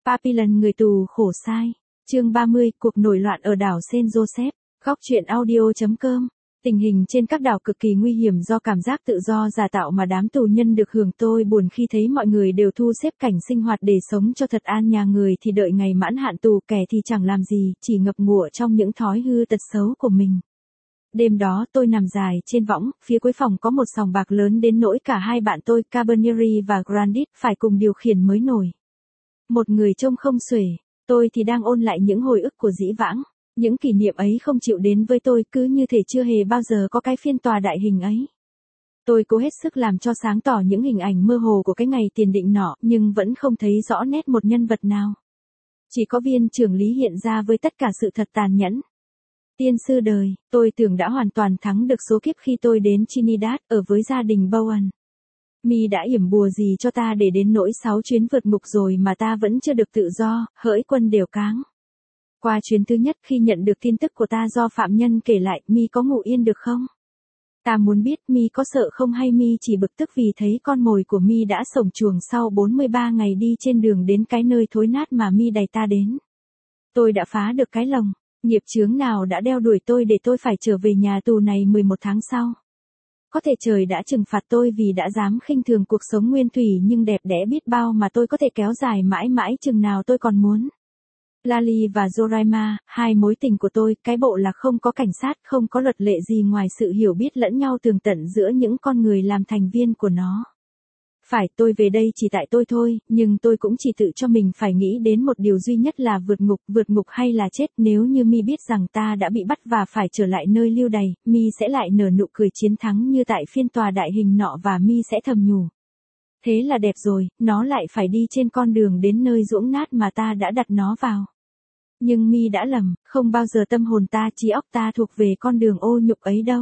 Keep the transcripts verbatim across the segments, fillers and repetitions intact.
Papillon người tù khổ sai. Chương ba mươi, cuộc nổi loạn ở đảo Saint Joseph. Góc truyện audio chấm com. Tình hình trên các đảo cực kỳ nguy hiểm do cảm giác tự do giả tạo mà đám tù nhân được hưởng. Tôi buồn khi thấy mọi người đều thu xếp cảnh sinh hoạt để sống cho thật an nhàn, người thì đợi ngày mãn hạn tù, kẻ thì chẳng làm gì, chỉ ngập ngụa trong những thói hư tật xấu của mình. Đêm đó tôi nằm dài trên võng, phía cuối phòng có một sòng bạc lớn đến nỗi cả hai bạn tôi, Carbonieri và Grandit, phải cùng điều khiển mới nổi. Một người trông không xuể, tôi thì đang ôn lại những hồi ức của dĩ vãng. Những kỷ niệm ấy không chịu đến với tôi, cứ như thể chưa hề bao giờ có cái phiên tòa đại hình ấy. Tôi cố hết sức làm cho sáng tỏ những hình ảnh mơ hồ của cái ngày tiền định nọ, nhưng vẫn không thấy rõ nét một nhân vật nào. Chỉ có viên trưởng lý hiện ra với tất cả sự thật tàn nhẫn. Tiên sư đời, tôi tưởng đã hoàn toàn thắng được số kiếp khi tôi đến Trinidad, ở với gia đình Bowen. Mi đã yểm bùa gì cho ta để đến nỗi sáu chuyến vượt ngục rồi mà ta vẫn chưa được tự do, hỡi quân đều cáng. Qua chuyến thứ nhất, khi nhận được tin tức của ta do phạm nhân kể lại, Mi có ngủ yên được không? Ta muốn biết Mi có sợ không, hay Mi chỉ bực tức vì thấy con mồi của Mi đã sổng chuồng sau bốn mươi ba ngày đi trên đường đến cái nơi thối nát mà Mi đày ta đến. Tôi đã phá được cái lồng, nghiệp chướng nào đã đeo đuổi tôi để tôi phải trở về nhà tù này mười một tháng sau. Có thể trời đã trừng phạt tôi vì đã dám khinh thường cuộc sống nguyên thủy nhưng đẹp đẽ biết bao mà tôi có thể kéo dài mãi mãi chừng nào tôi còn muốn. Lali và Joraima, hai mối tình của tôi, cái bộ là không có cảnh sát, không có luật lệ gì ngoài sự hiểu biết lẫn nhau tường tận giữa những con người làm thành viên của nó. Phải, tôi về đây chỉ tại tôi thôi, nhưng tôi cũng chỉ tự cho mình phải nghĩ đến một điều duy nhất là vượt ngục, vượt ngục hay là chết. Nếu như Mi biết rằng ta đã bị bắt và phải trở lại nơi lưu đày, Mi sẽ lại nở nụ cười chiến thắng như tại phiên tòa đại hình nọ và Mi sẽ thầm nhủ. Thế là đẹp rồi, nó lại phải đi trên con đường đến nơi ruỗng nát mà ta đã đặt nó vào. Nhưng Mi đã lầm, không bao giờ tâm hồn ta, trí óc ta thuộc về con đường ô nhục ấy đâu.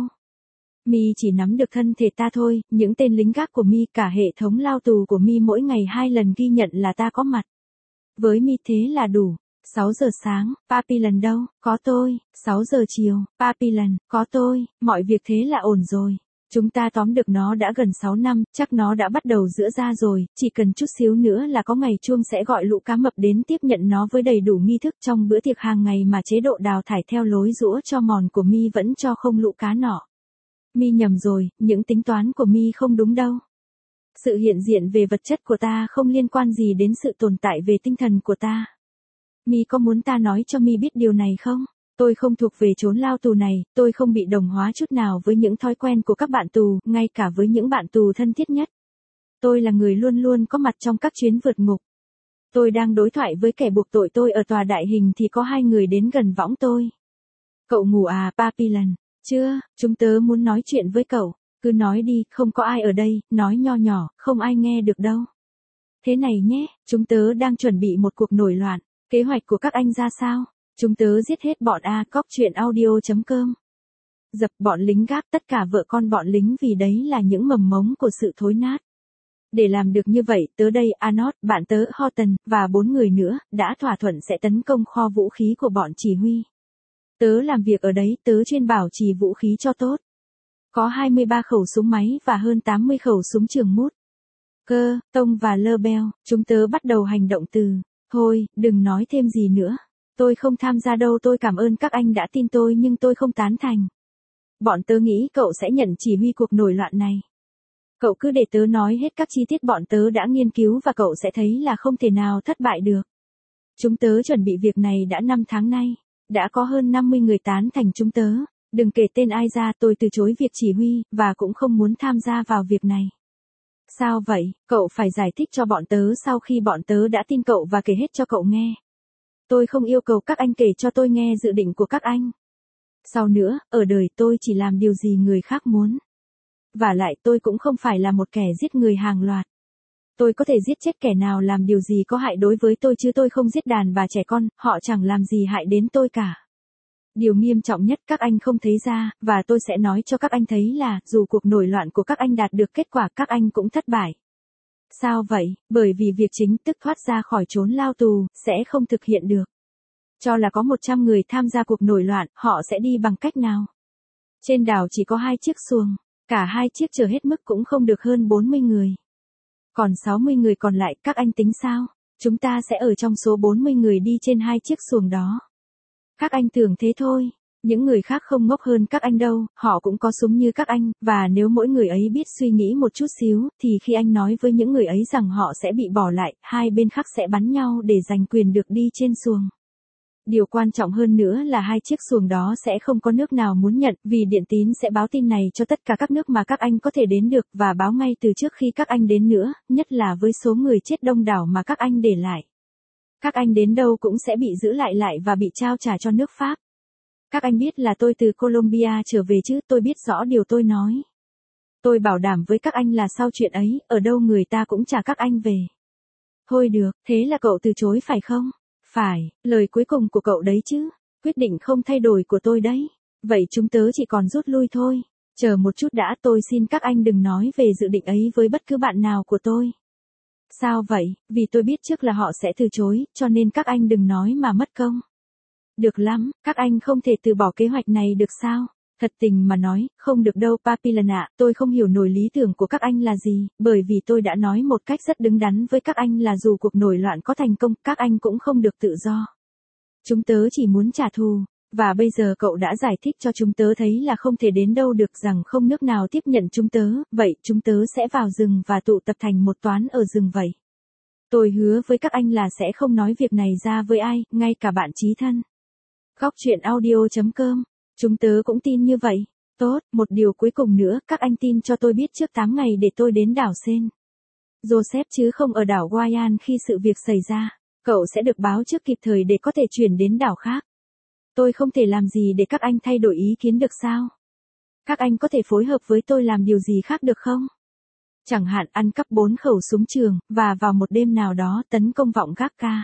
Mi chỉ nắm được thân thể ta thôi, những tên lính gác của Mi, cả hệ thống lao tù của Mi mỗi ngày hai lần ghi nhận là ta có mặt. Với Mi thế là đủ. sáu giờ sáng, Papillon đâu, có tôi. sáu giờ chiều, Papillon, có tôi. Mọi việc thế là ổn rồi. Chúng ta tóm được nó đã gần sáu năm, chắc nó đã bắt đầu giữa ra rồi, chỉ cần chút xíu nữa là có ngày chuông sẽ gọi lũ cá mập đến tiếp nhận nó với đầy đủ nghi thức trong bữa tiệc hàng ngày mà chế độ đào thải theo lối giũa cho mòn của Mi vẫn cho không lũ cá nọ. Mi nhầm rồi, những tính toán của Mi không đúng đâu. Sự hiện diện về vật chất của ta không liên quan gì đến sự tồn tại về tinh thần của ta. Mi có muốn ta nói cho Mi biết điều này không? Tôi không thuộc về chốn lao tù này, tôi không bị đồng hóa chút nào với những thói quen của các bạn tù, ngay cả với những bạn tù thân thiết nhất. Tôi là người luôn luôn có mặt trong các chuyến vượt ngục. Tôi đang đối thoại với kẻ buộc tội tôi ở tòa đại hình thì có hai người đến gần võng tôi. Cậu ngủ à, Papillon? Chưa, chúng tớ muốn nói chuyện với cậu. Cứ nói đi, không có ai ở đây, nói nho nhỏ, không ai nghe được đâu. Thế này nhé, chúng tớ đang chuẩn bị một cuộc nổi loạn. Kế hoạch của các anh ra sao? Chúng tớ giết hết bọn A. Cóc truyện audio chấm com. Dập bọn lính gác, tất cả vợ con bọn lính, vì đấy là những mầm mống của sự thối nát. Để làm được như vậy, tớ đây, Arnold, bạn tớ, Horton, và bốn người nữa, đã thỏa thuận sẽ tấn công kho vũ khí của bọn chỉ huy. Tớ làm việc ở đấy, tớ chuyên bảo trì vũ khí cho tốt. Có hai mươi ba khẩu súng máy và hơn tám mươi khẩu súng trường mút. Cơ, Tông và Lơ Bell, chúng tớ bắt đầu hành động từ. Thôi, đừng nói thêm gì nữa. Tôi không tham gia đâu, tôi cảm ơn các anh đã tin tôi nhưng tôi không tán thành. Bọn tớ nghĩ cậu sẽ nhận chỉ huy cuộc nổi loạn này. Cậu cứ để tớ nói hết các chi tiết bọn tớ đã nghiên cứu và cậu sẽ thấy là không thể nào thất bại được. Chúng tớ chuẩn bị việc này đã năm tháng nay. Đã có hơn năm mươi người tán thành chúng tớ. Đừng kể tên ai ra, tôi từ chối việc chỉ huy, và cũng không muốn tham gia vào việc này. Sao vậy, cậu phải giải thích cho bọn tớ sau khi bọn tớ đã tin cậu và kể hết cho cậu nghe. Tôi không yêu cầu các anh kể cho tôi nghe dự định của các anh. Sau nữa, ở đời tôi chỉ làm điều gì người khác muốn. Vả lại tôi cũng không phải là một kẻ giết người hàng loạt. Tôi có thể giết chết kẻ nào làm điều gì có hại đối với tôi chứ tôi không giết đàn bà trẻ con, họ chẳng làm gì hại đến tôi cả. Điều nghiêm trọng nhất các anh không thấy ra, và tôi sẽ nói cho các anh thấy là, dù cuộc nổi loạn của các anh đạt được kết quả các anh cũng thất bại. Sao vậy? Bởi vì việc chính tức thoát ra khỏi chốn lao tù, sẽ không thực hiện được. Cho là có một trăm người tham gia cuộc nổi loạn, họ sẽ đi bằng cách nào? Trên đảo chỉ có hai chiếc xuồng, cả hai chiếc chở hết mức cũng không được hơn bốn mươi người. Còn sáu mươi người còn lại, các anh tính sao? Chúng ta sẽ ở trong số bốn mươi người đi trên hai chiếc xuồng đó. Các anh tưởng thế thôi. Những người khác không ngốc hơn các anh đâu, họ cũng có súng như các anh, và nếu mỗi người ấy biết suy nghĩ một chút xíu, thì khi anh nói với những người ấy rằng họ sẽ bị bỏ lại, hai bên khác sẽ bắn nhau để giành quyền được đi trên xuồng. Điều quan trọng hơn nữa là hai chiếc xuồng đó sẽ không có nước nào muốn nhận, vì điện tín sẽ báo tin này cho tất cả các nước mà các anh có thể đến được, và báo ngay từ trước khi các anh đến nữa, nhất là với số người chết đông đảo mà các anh để lại. Các anh đến đâu cũng sẽ bị giữ lại lại và bị trao trả cho nước Pháp. Các anh biết là tôi từ Colombia trở về chứ, tôi biết rõ điều tôi nói. Tôi bảo đảm với các anh là sau chuyện ấy, ở đâu người ta cũng trả các anh về. Thôi được, thế là cậu từ chối phải không? Phải, lời cuối cùng của cậu đấy chứ. Quyết định không thay đổi của tôi đấy. Vậy chúng tớ chỉ còn rút lui thôi. Chờ một chút đã, tôi xin các anh đừng nói về dự định ấy với bất cứ bạn nào của tôi. Sao vậy? Vì tôi biết trước là họ sẽ từ chối, cho nên các anh đừng nói mà mất công. Được lắm, các anh không thể từ bỏ kế hoạch này được sao? Thật tình mà nói, không được đâu Papillon ạ, tôi không hiểu nổi lý tưởng của các anh là gì, bởi vì tôi đã nói một cách rất đứng đắn với các anh là dù cuộc nổi loạn có thành công, các anh cũng không được tự do. Chúng tớ chỉ muốn trả thù, và bây giờ cậu đã giải thích cho chúng tớ thấy là không thể đến đâu được, rằng không nước nào tiếp nhận chúng tớ, vậy chúng tớ sẽ vào rừng và tụ tập thành một toán ở rừng vậy. Tôi hứa với các anh là sẽ không nói việc này ra với ai, ngay cả bạn chí thân. Góc truyện audio chấm com. Chúng tớ cũng tin như vậy. Tốt, một điều cuối cùng nữa, các anh tin cho tôi biết trước tám ngày để tôi đến đảo Sen Joseph chứ không ở đảo Guayan khi sự việc xảy ra. Cậu sẽ được báo trước kịp thời để có thể chuyển đến đảo khác. Tôi không thể làm gì để các anh thay đổi ý kiến được sao? Các anh có thể phối hợp với tôi làm điều gì khác được không? Chẳng hạn ăn cắp bốn khẩu súng trường, và vào một đêm nào đó tấn công vọng gác ca.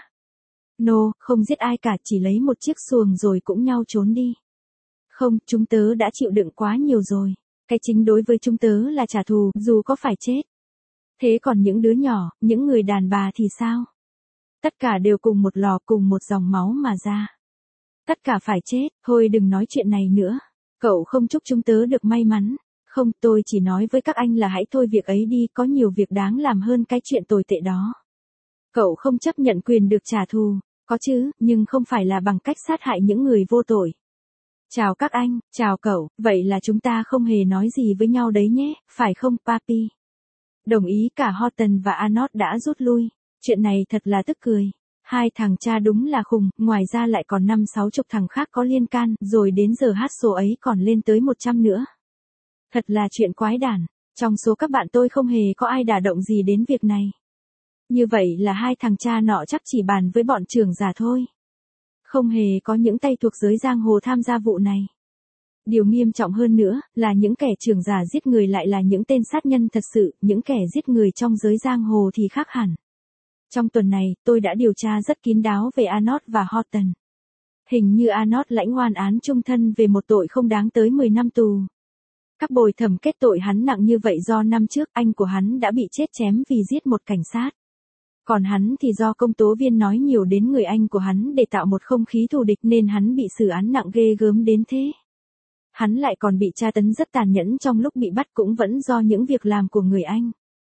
No, không giết ai cả, chỉ lấy một chiếc xuồng rồi cũng nhau trốn đi. Không, chúng tớ đã chịu đựng quá nhiều rồi. Cái chính đối với chúng tớ là trả thù, dù có phải chết. Thế còn những đứa nhỏ, những người đàn bà thì sao? Tất cả đều cùng một lò, cùng một dòng máu mà ra. Tất cả phải chết, thôi đừng nói chuyện này nữa. Cậu không chúc chúng tớ được may mắn. Không, tôi chỉ nói với các anh là hãy thôi việc ấy đi, có nhiều việc đáng làm hơn cái chuyện tồi tệ đó. Cậu không chấp nhận quyền được trả thù, có chứ, nhưng không phải là bằng cách sát hại những người vô tội. Chào các anh, chào cậu, vậy là chúng ta không hề nói gì với nhau đấy nhé, phải không, Papi? Đồng ý, cả Horton và Arnold đã rút lui. Chuyện này thật là tức cười. Hai thằng cha đúng là khùng, ngoài ra lại còn năm sáu chục thằng khác có liên can, rồi đến giờ hát số ấy còn lên tới một trăm nữa. Thật là chuyện quái đản. Trong số các bạn tôi không hề có ai đả động gì đến việc này. Như vậy là hai thằng cha nọ chắc chỉ bàn với bọn trưởng giả thôi. Không hề có những tay thuộc giới giang hồ tham gia vụ này. Điều nghiêm trọng hơn nữa, là những kẻ trưởng giả giết người lại là những tên sát nhân thật sự, những kẻ giết người trong giới giang hồ thì khác hẳn. Trong tuần này, tôi đã điều tra rất kín đáo về Arnold và Horton. Hình như Arnold lãnh oan án chung thân về một tội không đáng tới mười năm tù. Các bồi thẩm kết tội hắn nặng như vậy do năm trước anh của hắn đã bị chết chém vì giết một cảnh sát. Còn hắn thì do công tố viên nói nhiều đến người anh của hắn để tạo một không khí thù địch nên hắn bị xử án nặng ghê gớm đến thế. Hắn lại còn bị tra tấn rất tàn nhẫn trong lúc bị bắt cũng vẫn do những việc làm của người anh.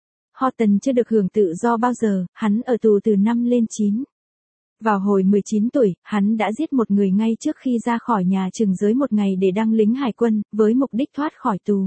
Horton chưa được hưởng tự do bao giờ, hắn ở tù từ năm lên chín. Vào hồi mười chín tuổi, hắn đã giết một người ngay trước khi ra khỏi nhà chừng dưới một ngày để đăng lính hải quân, với mục đích thoát khỏi tù.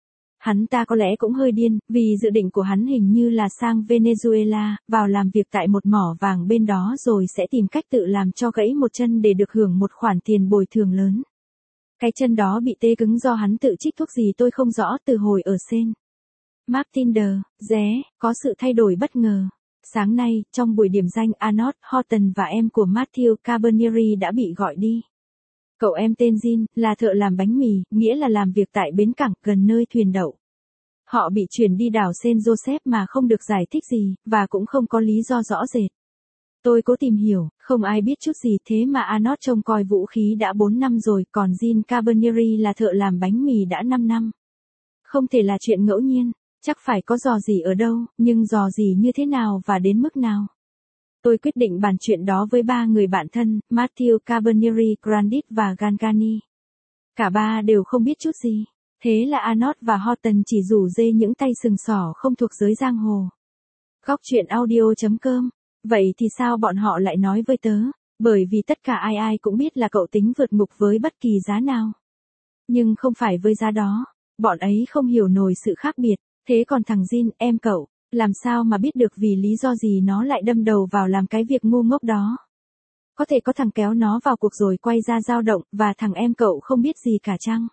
Hắn ta có lẽ cũng hơi điên, vì dự định của hắn hình như là sang Venezuela, vào làm việc tại một mỏ vàng bên đó rồi sẽ tìm cách tự làm cho gãy một chân để được hưởng một khoản tiền bồi thường lớn. Cái chân đó bị tê cứng do hắn tự trích thuốc gì tôi không rõ từ hồi ở Sen Martin de Ré, có sự thay đổi bất ngờ. Sáng nay, trong buổi điểm danh Arnold, Horton và em của Matthew Carbonieri đã bị gọi đi. Cậu em tên Jean, là thợ làm bánh mì, nghĩa là làm việc tại bến cảng, gần nơi thuyền đậu. Họ bị chuyển đi đảo Saint Joseph mà không được giải thích gì, và cũng không có lý do rõ rệt. Tôi cố tìm hiểu, không ai biết chút gì thế mà Arnold trông coi vũ khí đã bốn năm rồi, còn Jean Carbonieri là thợ làm bánh mì đã năm năm. Không thể là chuyện ngẫu nhiên, chắc phải có dò gì ở đâu, nhưng dò gì như thế nào và đến mức nào. Tôi quyết định bàn chuyện đó với ba người bạn thân, Matthew Carbonieri, Grandit và Gangani. Cả ba đều không biết chút gì. Thế là Arnold và Horton chỉ rủ dê những tay sừng sỏ không thuộc giới giang hồ. Góc truyện audio chấm com Vậy thì sao bọn họ lại nói với tớ? Bởi vì tất cả ai ai cũng biết là cậu tính vượt ngục với bất kỳ giá nào. Nhưng không phải với giá đó. Bọn ấy không hiểu nổi sự khác biệt. Thế còn thằng Jin, em cậu, làm sao mà biết được vì lý do gì nó lại đâm đầu vào làm cái việc ngu ngốc đó? Có thể có thằng kéo nó vào cuộc rồi quay ra dao động, và thằng em cậu không biết gì cả chăng?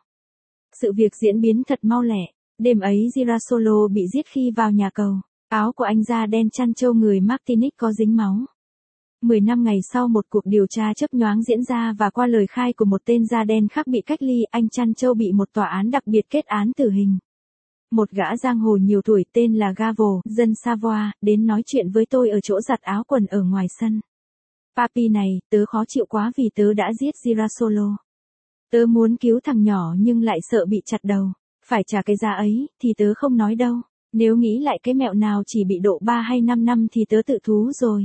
Sự việc diễn biến thật mau lẹ. Đêm ấy Girasolo bị giết khi vào nhà cầu. Áo của anh da đen chăn trâu người Martinique có dính máu. Mười năm ngày sau một cuộc điều tra chớp nhoáng diễn ra và qua lời khai của một tên da đen khác bị cách ly, anh chăn trâu bị một tòa án đặc biệt kết án tử hình. Một gã giang hồ nhiều tuổi tên là Gavo, dân Savoie, đến nói chuyện với tôi ở chỗ giặt áo quần ở ngoài sân. Papi này, tớ khó chịu quá vì tớ đã giết Girasolo. Tớ muốn cứu thằng nhỏ nhưng lại sợ bị chặt đầu. Phải trả cái giá ấy, thì tớ không nói đâu. Nếu nghĩ lại cái mẹo nào chỉ bị độ ba hay năm năm thì tớ tự thú rồi.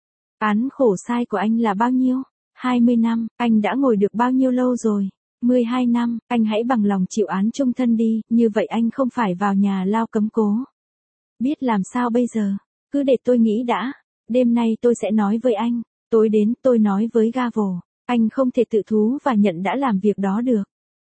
Án khổ sai của anh là bao nhiêu? hai mươi năm, anh đã ngồi được bao nhiêu lâu rồi? mười hai năm, anh hãy bằng lòng chịu án chung thân đi, như vậy anh không phải vào nhà lao cấm cố. Biết làm sao bây giờ? Cứ để tôi nghĩ đã. Đêm nay tôi sẽ nói với anh. Tối đến tôi nói với Gavo. Anh không thể tự thú và nhận đã làm việc đó được.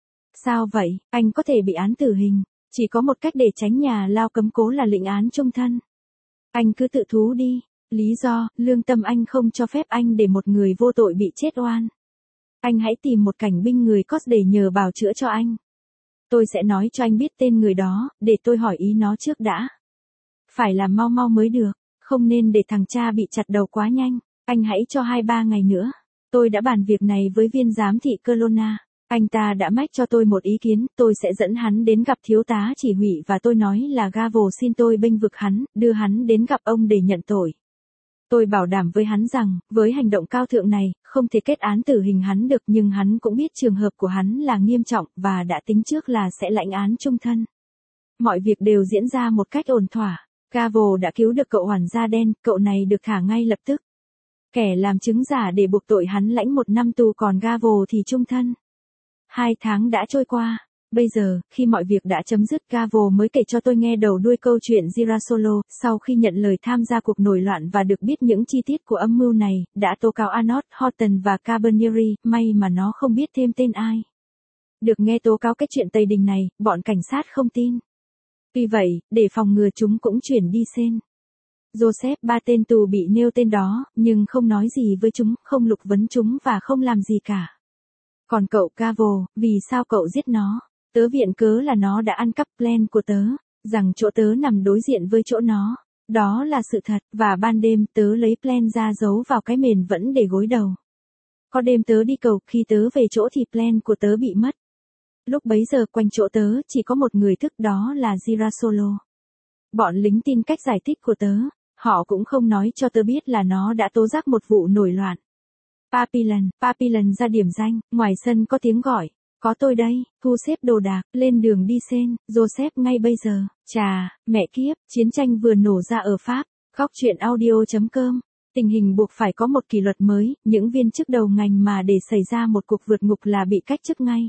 Sao vậy? Anh có thể bị án tử hình. Chỉ có một cách để tránh nhà lao cấm cố là lệnh án chung thân. Anh cứ tự thú đi. Lý do, lương tâm anh không cho phép anh để một người vô tội bị chết oan. Anh hãy tìm một cảnh binh người Cos để nhờ bào chữa cho anh. Tôi sẽ nói cho anh biết tên người đó, để tôi hỏi ý nó trước đã. Phải làm mau mau mới được, không nên để thằng cha bị chặt đầu quá nhanh. Anh hãy cho hai ba ngày nữa. Tôi đã bàn việc này với viên giám thị Kelowna. Anh ta đã mách cho tôi một ý kiến, tôi sẽ dẫn hắn đến gặp thiếu tá chỉ huy và tôi nói là Gavo xin tôi bênh vực hắn, đưa hắn đến gặp ông để nhận tội. Tôi bảo đảm với hắn rằng, với hành động cao thượng này, không thể kết án tử hình hắn được nhưng hắn cũng biết trường hợp của hắn là nghiêm trọng và đã tính trước là sẽ lãnh án chung thân. Mọi việc đều diễn ra một cách ổn thỏa. Gavo đã cứu được cậu hoàn da đen, cậu này được thả ngay lập tức. Kẻ làm chứng giả để buộc tội hắn lãnh một năm tù còn Gavo thì chung thân. Hai tháng đã trôi qua. Bây giờ, khi mọi việc đã chấm dứt, Gavo mới kể cho tôi nghe đầu đuôi câu chuyện Girasolo. Sau khi nhận lời tham gia cuộc nổi loạn và được biết những chi tiết của âm mưu này, đã tố cáo Arnold, Horton và Carbonieri, may mà nó không biết thêm tên ai. Được nghe tố cáo cái chuyện Tây Đình này, bọn cảnh sát không tin. Vì vậy, để phòng ngừa chúng cũng chuyển đi Sen. Joseph, ba tên tù bị nêu tên đó, nhưng không nói gì với chúng, không lục vấn chúng và không làm gì cả. Còn cậu Gavo, vì sao cậu giết nó? Tớ viện cớ là nó đã ăn cắp plan của tớ, rằng chỗ tớ nằm đối diện với chỗ nó. Đó là sự thật, và ban đêm tớ lấy plan ra giấu vào cái mền vẫn để gối đầu. Có đêm tớ đi cầu, khi tớ về chỗ thì plan của tớ bị mất. Lúc bấy giờ quanh chỗ tớ chỉ có một người thức, đó là Girasolo. Bọn lính tin cách giải thích của tớ, họ cũng không nói cho tớ biết là nó đã tố giác một vụ nổi loạn. Papillon, Papillon ra điểm danh, ngoài sân có tiếng gọi. Có tôi đây, thu xếp đồ đạc, lên đường đi Sen, Joseph ngay bây giờ. Chà, mẹ kiếp, chiến tranh vừa nổ ra ở Pháp. Góc truyện audio chấm com. Tình hình buộc phải có một kỷ luật mới, những viên chức đầu ngành mà để xảy ra một cuộc vượt ngục là bị cách chức ngay.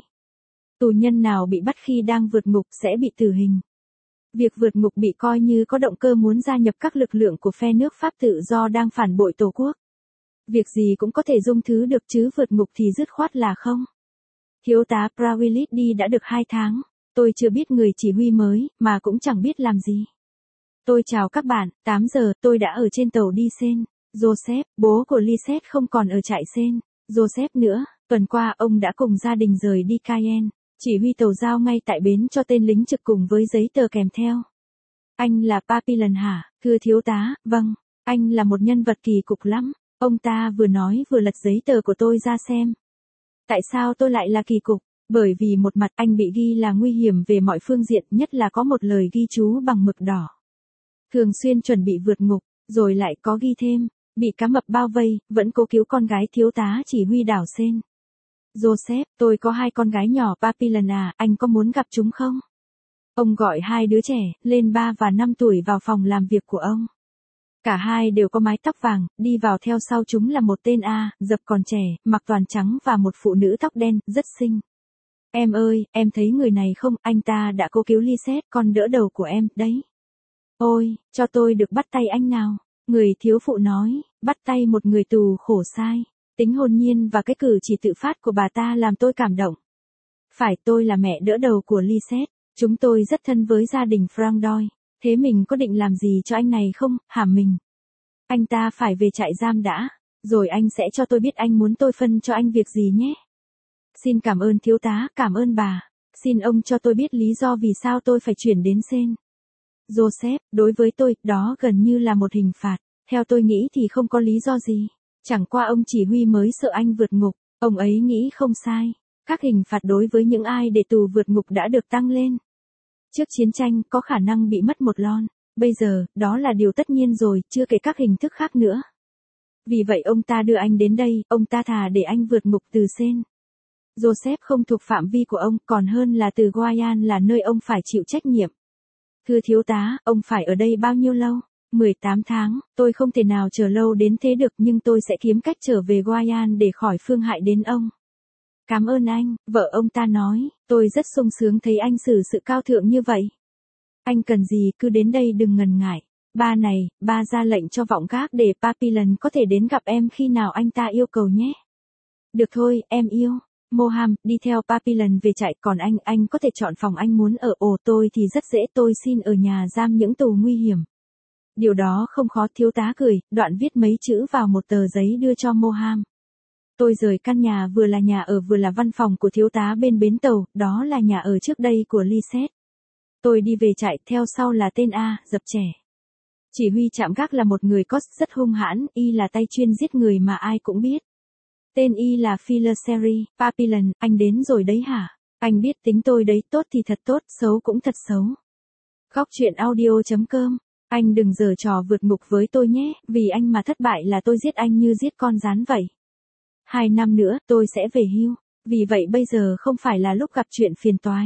Tù nhân nào bị bắt khi đang vượt ngục sẽ bị tử hình. Việc vượt ngục bị coi như có động cơ muốn gia nhập các lực lượng của phe nước Pháp tự do đang phản bội Tổ quốc. Việc gì cũng có thể dung thứ được chứ vượt ngục thì dứt khoát là không. Thiếu tá Prawillis đã được hai tháng. Tôi chưa biết người chỉ huy mới, mà cũng chẳng biết làm gì. Tôi chào các bạn, tám giờ tôi đã ở trên tàu đi Sen. Joseph, bố của Lisette không còn ở trại Sen. Joseph nữa, tuần qua ông đã cùng gia đình rời đi Cayenne. Chỉ huy tàu giao ngay tại bến cho tên lính trực cùng với giấy tờ kèm theo. Anh là Papillon hả? Thưa thiếu tá, vâng. Anh là một nhân vật kỳ cục lắm. Ông ta vừa nói vừa lật giấy tờ của tôi ra xem. Tại sao tôi lại là kỳ cục? Bởi vì một mặt anh bị ghi là nguy hiểm về mọi phương diện, nhất là có một lời ghi chú bằng mực đỏ. Thường xuyên chuẩn bị vượt ngục, rồi lại có ghi thêm, bị cá mập bao vây, vẫn cố cứu con gái thiếu tá chỉ huy đảo Sen. Joseph, tôi có hai con gái nhỏ Papillon à, anh có muốn gặp chúng không? Ông gọi hai đứa trẻ, lên ba và năm tuổi vào phòng làm việc của ông. Cả hai đều có mái tóc vàng, đi vào theo sau chúng là một tên A, dập còn trẻ, mặc toàn trắng và một phụ nữ tóc đen, rất xinh. Em ơi, em thấy người này không, anh ta đã cố cứu Lisette, con đỡ đầu của em, đấy. Ôi, cho tôi được bắt tay anh nào, người thiếu phụ nói. bắt tay một người tù khổ sai. Tính hồn nhiên và cái cử chỉ tự phát của bà ta làm tôi cảm động. Phải, tôi là mẹ đỡ đầu của Lisette. Chúng tôi rất thân với gia đình Frank Doyle. Thế mình có định làm gì cho anh này không, hả mình? Anh ta phải về trại giam đã. Rồi anh sẽ cho tôi biết anh muốn tôi phân cho anh việc gì nhé. Xin cảm ơn thiếu tá, cảm ơn bà. Xin ông cho tôi biết lý do vì sao tôi phải chuyển đến Saint Joseph. Đối với tôi, đó gần như là một hình phạt. Theo tôi nghĩ thì không có lý do gì. Chẳng qua ông chỉ huy mới sợ anh vượt ngục. Ông ấy nghĩ không sai. Các hình phạt đối với những ai để tù vượt ngục đã được tăng lên. Trước chiến tranh có khả năng bị mất một lon. Bây giờ, đó là điều tất nhiên rồi, chưa kể các hình thức khác nữa. Vì vậy ông ta đưa anh đến đây, ông ta thà để anh vượt ngục từ Saint Joseph không thuộc phạm vi của ông, còn hơn là từ Guyan là nơi ông phải chịu trách nhiệm. Thưa thiếu tá, ông phải ở đây bao nhiêu lâu? mười tám tháng, tôi không thể nào chờ lâu đến thế được nhưng tôi sẽ kiếm cách trở về Guyan để khỏi phương hại đến ông. Cảm ơn anh, vợ ông ta nói, tôi rất sung sướng thấy anh xử sự cao thượng như vậy. Anh cần gì cứ đến đây đừng ngần ngại. Ba này, ba ra lệnh cho vọng gác để Papillon có thể đến gặp em khi nào anh ta yêu cầu nhé. Được thôi, em yêu. Moham, đi theo Papillon về trại, còn anh, anh có thể chọn phòng anh muốn ở. Ồ, tôi thì rất dễ, tôi xin ở nhà giam những tù nguy hiểm. Điều đó không khó, thiếu tá cười, đoạn viết mấy chữ vào một tờ giấy đưa cho Moham. Tôi rời căn nhà vừa là nhà ở vừa là văn phòng của thiếu tá bên bến tàu, đó là nhà ở trước đây của Lisette. Tôi đi về trại, theo sau là tên A, dập trẻ. Chỉ huy trạm gác là một người có rất hung hãn, y là tay chuyên giết người mà ai cũng biết. Tên y là Philiseri. Papillon, anh đến rồi đấy hả? Anh biết tính tôi đấy, tốt thì thật tốt, xấu cũng thật xấu. Góc truyện audio chấm com. Anh đừng giở trò vượt ngục với tôi nhé, vì anh mà thất bại là tôi giết anh như giết con rán vậy. Hai năm nữa, tôi sẽ về hưu. Vì vậy bây giờ không phải là lúc gặp chuyện phiền toái.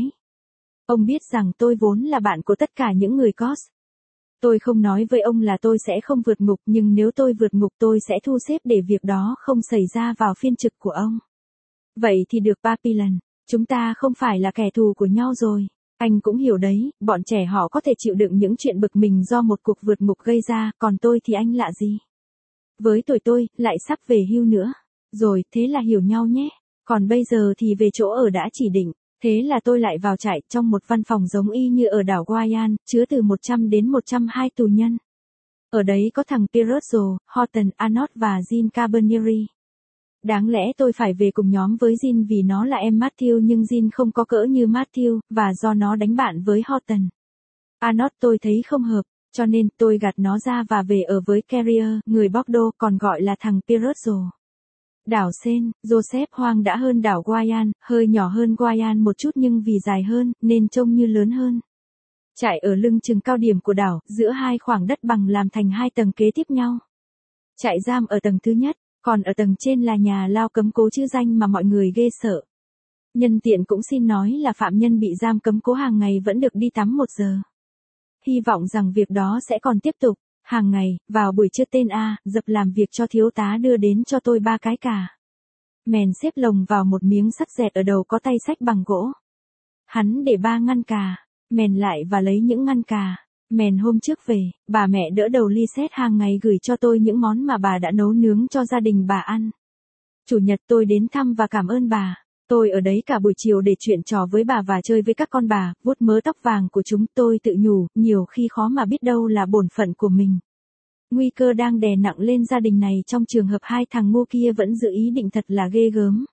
Ông biết rằng tôi vốn là bạn của tất cả những người cos. Tôi không nói với ông là tôi sẽ không vượt ngục, nhưng nếu tôi vượt ngục tôi sẽ thu xếp để việc đó không xảy ra vào phiên trực của ông. Vậy thì được Papillon, chúng ta không phải là kẻ thù của nhau rồi. Anh cũng hiểu đấy, bọn trẻ họ có thể chịu đựng những chuyện bực mình do một cuộc vượt ngục gây ra, còn tôi thì anh lạ gì. Với tuổi tôi, lại sắp về hưu nữa. Rồi, thế là hiểu nhau nhé. Còn bây giờ thì về chỗ ở đã chỉ định. Thế là tôi lại vào trại trong một văn phòng giống y như ở đảo Guyan, chứa từ một trăm đến một trăm hai tù nhân. Ở đấy có thằng Pirozo, Horton, Arnott và Jean Carbonieri. Đáng lẽ tôi phải về cùng nhóm với Jean vì nó là em Matthew nhưng Jean không có cỡ như Matthew, và do nó đánh bạn với Horton. Arnott tôi thấy không hợp, cho nên tôi gạt nó ra và về ở với Carrier, người Bordeaux còn gọi là thằng Pirozo. Đảo Saint Joseph hoang đã hơn đảo Guyan, hơi nhỏ hơn Guyan một chút nhưng vì dài hơn, nên trông như lớn hơn. Trại ở lưng chừng cao điểm của đảo, giữa hai khoảng đất bằng làm thành hai tầng kế tiếp nhau. Trại giam ở tầng thứ nhất, còn ở tầng trên là nhà lao cấm cố chữ danh mà mọi người ghê sợ. Nhân tiện cũng xin nói là phạm nhân bị giam cấm cố hàng ngày vẫn được đi tắm một giờ. Hy vọng rằng việc đó sẽ còn tiếp tục. Hàng ngày, vào buổi trưa tên A, dập làm việc cho thiếu tá đưa đến cho tôi ba cái cà. Mèn xếp lồng vào một miếng sắt dẹt ở đầu có tay xách bằng gỗ. Hắn để ba ngăn cà, mèn lại và lấy những ngăn cà. Mèn hôm trước về, bà mẹ đỡ đầu Lisette hàng ngày gửi cho tôi những món mà bà đã nấu nướng cho gia đình bà ăn. Chủ nhật tôi đến thăm và cảm ơn bà. Tôi ở đấy cả buổi chiều để chuyện trò với bà và chơi với các con bà, vuốt mớ tóc vàng của chúng. Tôi tự nhủ, nhiều khi khó mà biết đâu là bổn phận của mình. Nguy cơ đang đè nặng lên gia đình này trong trường hợp hai thằng ngu kia vẫn giữ ý định thật là ghê gớm.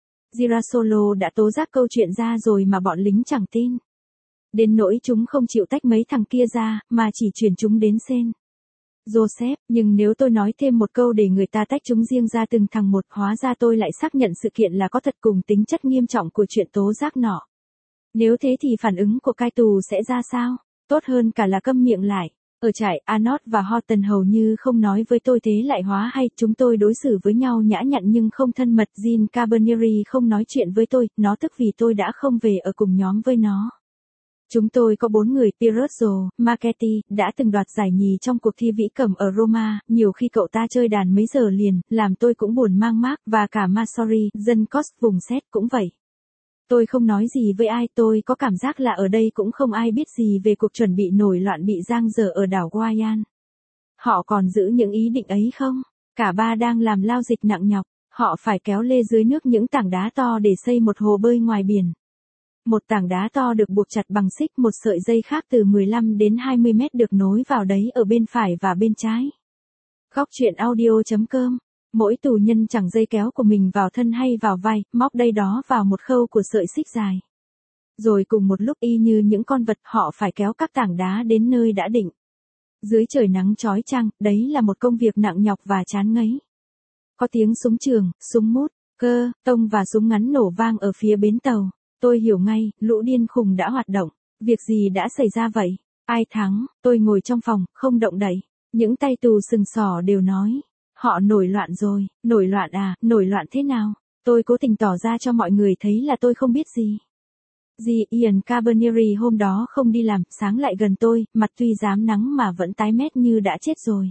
Girasolo đã tố giác câu chuyện ra rồi mà bọn lính chẳng tin. Đến nỗi chúng không chịu tách mấy thằng kia ra, mà chỉ chuyển chúng đến Saint Joseph, nhưng nếu tôi nói thêm một câu để người ta tách chúng riêng ra từng thằng một, hóa ra tôi lại xác nhận sự kiện là có thật cùng tính chất nghiêm trọng của chuyện tố giác nọ. Nếu thế thì phản ứng của cai tù sẽ ra sao? Tốt hơn cả là câm miệng lại. Ở trại, Arnott và Horton hầu như không nói với tôi, thế lại hóa hay, chúng tôi đối xử với nhau nhã nhặn nhưng không thân mật. Jean Carbonieri không nói chuyện với tôi, nó tức vì tôi đã không về ở cùng nhóm với nó. Chúng tôi có bốn người, Pirozo, Marchetti, đã từng đoạt giải nhì trong cuộc thi vĩ cầm ở Roma, nhiều khi cậu ta chơi đàn mấy giờ liền, làm tôi cũng buồn mang mác, và cả Masori, dân Cos vùng Séc cũng vậy. Tôi không nói gì với ai, tôi có cảm giác là ở đây cũng không ai biết gì về cuộc chuẩn bị nổi loạn bị giang dở ở đảo Guyan. Họ còn giữ những ý định ấy không? Cả ba đang làm lao dịch nặng nhọc, họ phải kéo lê dưới nước những tảng đá to để xây một hồ bơi ngoài biển. Một tảng đá to được buộc chặt bằng xích, một sợi dây khác từ mười lăm đến hai mươi mét được nối vào đấy ở bên phải và bên trái. Góc truyện audio chấm com. Mỗi tù nhân chẳng dây kéo của mình vào thân hay vào vai, móc đây đó vào một khâu của sợi xích dài. Rồi cùng một lúc y như những con vật họ phải kéo các tảng đá đến nơi đã định. Dưới trời nắng chói chang, đấy là một công việc nặng nhọc và chán ngấy. Có tiếng súng trường, súng mút, cơ, tông và súng ngắn nổ vang ở phía bến tàu. Tôi hiểu ngay, lũ điên khùng đã hoạt động. Việc gì đã xảy ra vậy? Ai thắng? Tôi ngồi trong phòng, không động đậy. Những tay tù sừng sỏ đều nói. Họ nổi loạn rồi. Nổi loạn à? Nổi loạn thế nào? Tôi cố tình tỏ ra cho mọi người thấy là tôi không biết gì. Dì Ian Carbernieri hôm đó không đi làm, sáng lại gần tôi, mặt tuy rám nắng mà vẫn tái mét như đã chết rồi.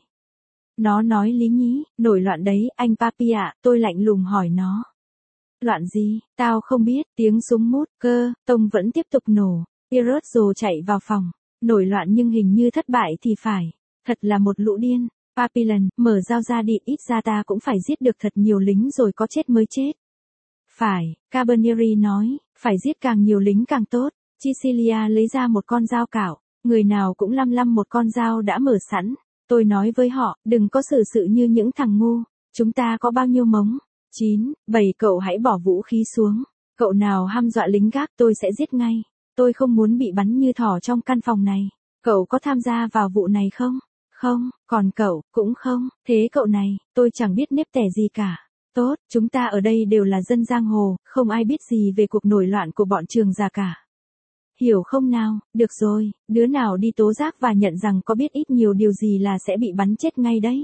Nó nói lý nhí, nổi loạn đấy, anh Papi ạ, tôi lạnh lùng hỏi nó. Loạn gì? Tao không biết, tiếng súng mút, cơ, tông vẫn tiếp tục nổ. Pietro chạy vào phòng. Nổi loạn nhưng hình như thất bại thì phải. Thật là một lũ điên. Papillon, mở dao ra đi, ít ra ta cũng phải giết được thật nhiều lính rồi có chết mới chết. Phải, Carbernieri nói, phải giết càng nhiều lính càng tốt. Cecilia lấy ra một con dao cạo, người nào cũng lăm lăm một con dao đã mở sẵn. Tôi nói với họ, đừng có xử sự như những thằng ngu, chúng ta có bao nhiêu mống? chín, bảy cậu hãy bỏ vũ khí xuống. Cậu nào hăm dọa lính gác tôi sẽ giết ngay. Tôi không muốn bị bắn như thỏ trong căn phòng này. Cậu có tham gia vào vụ này không? Không, còn cậu, cũng không. Thế cậu này, tôi chẳng biết nếp tẻ gì cả. Tốt, chúng ta ở đây đều là dân giang hồ, không ai biết gì về cuộc nổi loạn của bọn Trường già cả. Hiểu không nào? Được rồi, đứa nào đi tố giác và nhận rằng có biết ít nhiều điều gì là sẽ bị bắn chết ngay đấy.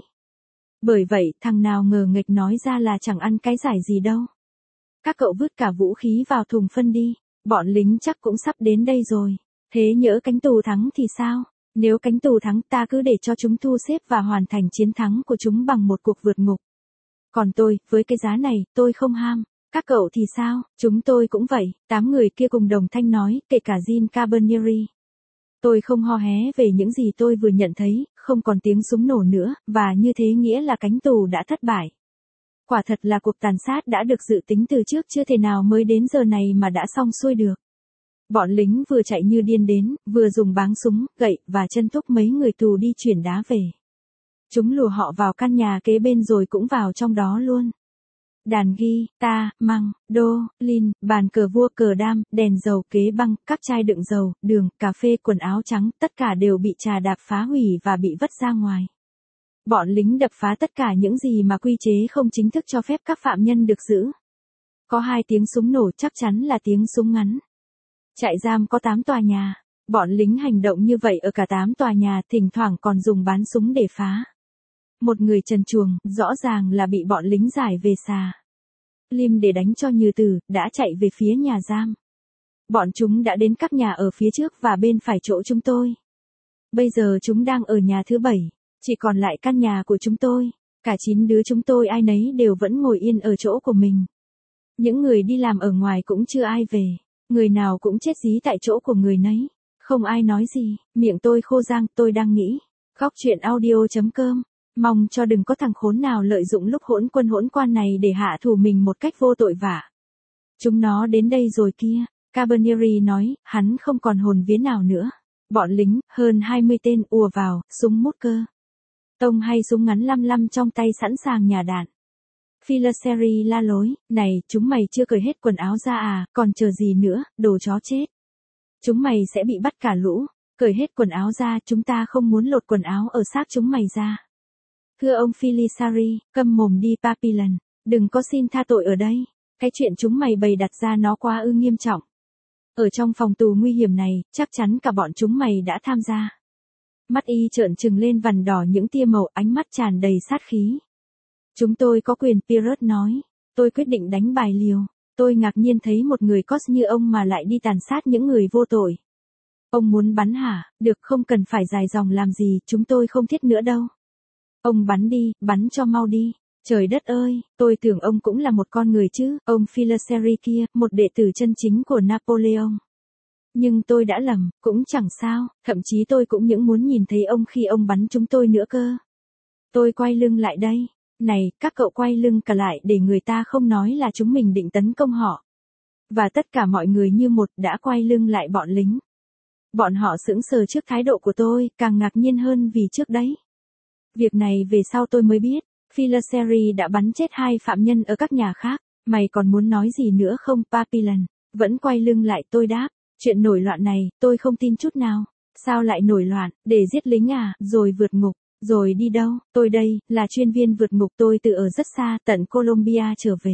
Bởi vậy, thằng nào ngờ nghịch nói ra là chẳng ăn cái giải gì đâu. Các cậu vứt cả vũ khí vào thùng phân đi, bọn lính chắc cũng sắp đến đây rồi. Thế nhỡ cánh tù thắng thì sao? Nếu cánh tù thắng ta cứ để cho chúng thu xếp và hoàn thành chiến thắng của chúng bằng một cuộc vượt ngục. Còn tôi, với cái giá này, tôi không ham. Các cậu thì sao? Chúng tôi cũng vậy, tám người kia cùng đồng thanh nói, kể cả Jean Carbernieri. Tôi không ho hé về những gì tôi vừa nhận thấy, không còn tiếng súng nổ nữa, và như thế nghĩa là cánh tù đã thất bại. Quả thật là cuộc tàn sát đã được dự tính từ trước, chưa thể nào mới đến giờ này mà đã xong xuôi được. Bọn lính vừa chạy như điên đến, vừa dùng báng súng, gậy, và chân thúc mấy người tù đi chuyển đá về. Chúng lùa họ vào căn nhà kế bên rồi cũng vào trong đó luôn. Đàn ghi, ta, măng, đô, lin, bàn cờ vua, cờ đam, đèn dầu, kế băng, các chai đựng dầu, đường, cà phê, quần áo trắng, tất cả đều bị trà đạp phá hủy và bị vứt ra ngoài. Bọn lính đập phá tất cả những gì mà quy chế không chính thức cho phép các phạm nhân được giữ. Có hai tiếng súng nổ, chắc chắn là tiếng súng ngắn. Trại giam có tám tòa nhà. Bọn lính hành động như vậy ở cả tám tòa nhà, thỉnh thoảng còn dùng bán súng để phá. Một người trần truồng, rõ ràng là bị bọn lính giải về xà lim để đánh cho như tử, đã chạy về phía nhà giam. Bọn chúng đã đến các nhà ở phía trước và bên phải chỗ chúng tôi. Bây giờ chúng đang ở nhà thứ bảy, chỉ còn lại căn nhà của chúng tôi. Cả chín đứa chúng tôi ai nấy đều vẫn ngồi yên ở chỗ của mình. Những người đi làm ở ngoài cũng chưa ai về. Người nào cũng chết dí tại chỗ của người nấy. Không ai nói gì, miệng tôi khô rang, tôi đang nghĩ. Góc truyện audio chấm com. Mong cho đừng có thằng khốn nào lợi dụng lúc hỗn quân hỗn quan này để hạ thủ mình một cách vô tội vạ. Chúng nó đến đây rồi kia. Carbernieri nói, hắn không còn hồn vía nào nữa. Bọn lính, hơn hai mươi tên, ùa vào, súng mút cơ tông hay súng ngắn lăm lăm trong tay sẵn sàng nhả đạn. Filaceri la lối, này, chúng mày chưa cởi hết quần áo ra à, còn chờ gì nữa, đồ chó chết. Chúng mày sẽ bị bắt cả lũ, cởi hết quần áo ra, chúng ta không muốn lột quần áo ở xác chúng mày ra. Thưa ông Filaceri, câm mồm đi Papillon, đừng có xin tha tội ở đây, cái chuyện chúng mày bày đặt ra nó quá ư nghiêm trọng. Ở trong phòng tù nguy hiểm này, chắc chắn cả bọn chúng mày đã tham gia. Mắt y trợn trừng lên vằn đỏ những tia màu, ánh mắt tràn đầy sát khí. Chúng tôi có quyền, Pierrot nói. Tôi quyết định đánh bài liều. Tôi ngạc nhiên thấy một người cos như ông mà lại đi tàn sát những người vô tội. Ông muốn bắn hả? Được, không cần phải dài dòng làm gì, chúng tôi không thiết nữa đâu. Ông bắn đi, bắn cho mau đi. Trời đất ơi, tôi tưởng ông cũng là một con người chứ, ông Filaceri kia, một đệ tử chân chính của Napoleon. Nhưng tôi đã lầm, cũng chẳng sao, thậm chí tôi cũng những muốn nhìn thấy ông khi ông bắn chúng tôi nữa cơ. Tôi quay lưng lại đây. Này, các cậu quay lưng cả lại để người ta không nói là chúng mình định tấn công họ. Và tất cả mọi người như một đã quay lưng lại bọn lính. Bọn họ sững sờ trước thái độ của tôi, càng ngạc nhiên hơn vì trước đấy. Việc này về sau tôi mới biết, Philaseri đã bắn chết hai phạm nhân ở các nhà khác. Mày còn muốn nói gì nữa không, Papillon? Vẫn quay lưng lại tôi đáp. Chuyện nổi loạn này, tôi không tin chút nào. Sao lại nổi loạn, để giết lính à, rồi vượt ngục, rồi đi đâu? Tôi đây, là chuyên viên vượt ngục, tôi từ ở rất xa, tận Colombia trở về.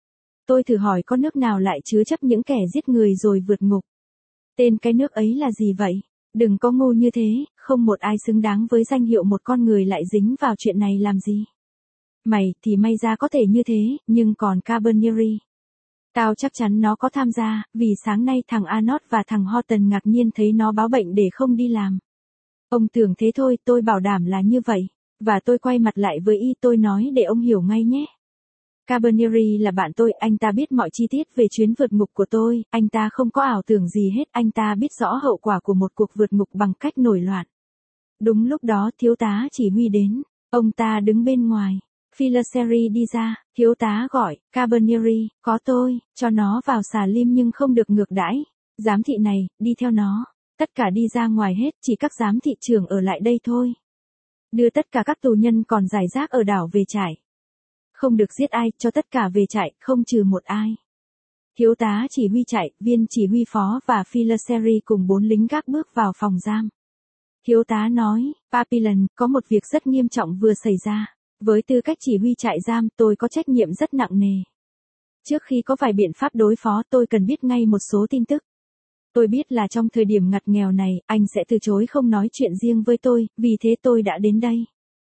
Tôi thử hỏi có nước nào lại chứa chấp những kẻ giết người rồi vượt ngục. Tên cái nước ấy là gì vậy? Đừng có ngu như thế, không một ai xứng đáng với danh hiệu một con người lại dính vào chuyện này làm gì. Mày thì may ra có thể như thế, nhưng còn Carboneri. Tao chắc chắn nó có tham gia, vì sáng nay thằng Arnold và thằng Horton ngạc nhiên thấy nó báo bệnh để không đi làm. Ông tưởng thế thôi, tôi bảo đảm là như vậy. Và tôi quay mặt lại với y, tôi nói để ông hiểu ngay nhé. Carboneri là bạn tôi, anh ta biết mọi chi tiết về chuyến vượt ngục của tôi, anh ta không có ảo tưởng gì hết, anh ta biết rõ hậu quả của một cuộc vượt ngục bằng cách nổi loạn. Đúng lúc đó thiếu tá chỉ huy đến, ông ta đứng bên ngoài. Philaseri đi ra, thiếu tá gọi, Carboneri, có tôi, cho nó vào xà lim nhưng không được ngược đãi. Giám thị này, đi theo nó. Tất cả đi ra ngoài hết, chỉ các giám thị trưởng ở lại đây thôi. Đưa tất cả các tù nhân còn rải rác ở đảo về trại. Không được giết ai, cho tất cả về trại, không trừ một ai. Thiếu tá chỉ huy trại, viên chỉ huy phó và Philaseri cùng bốn lính gác bước vào phòng giam. Thiếu tá nói, Papillon, có một việc rất nghiêm trọng vừa xảy ra. Với tư cách chỉ huy trại giam, tôi có trách nhiệm rất nặng nề. Trước khi có vài biện pháp đối phó, tôi cần biết ngay một số tin tức. Tôi biết là trong thời điểm ngặt nghèo này, anh sẽ từ chối không nói chuyện riêng với tôi, vì thế tôi đã đến đây.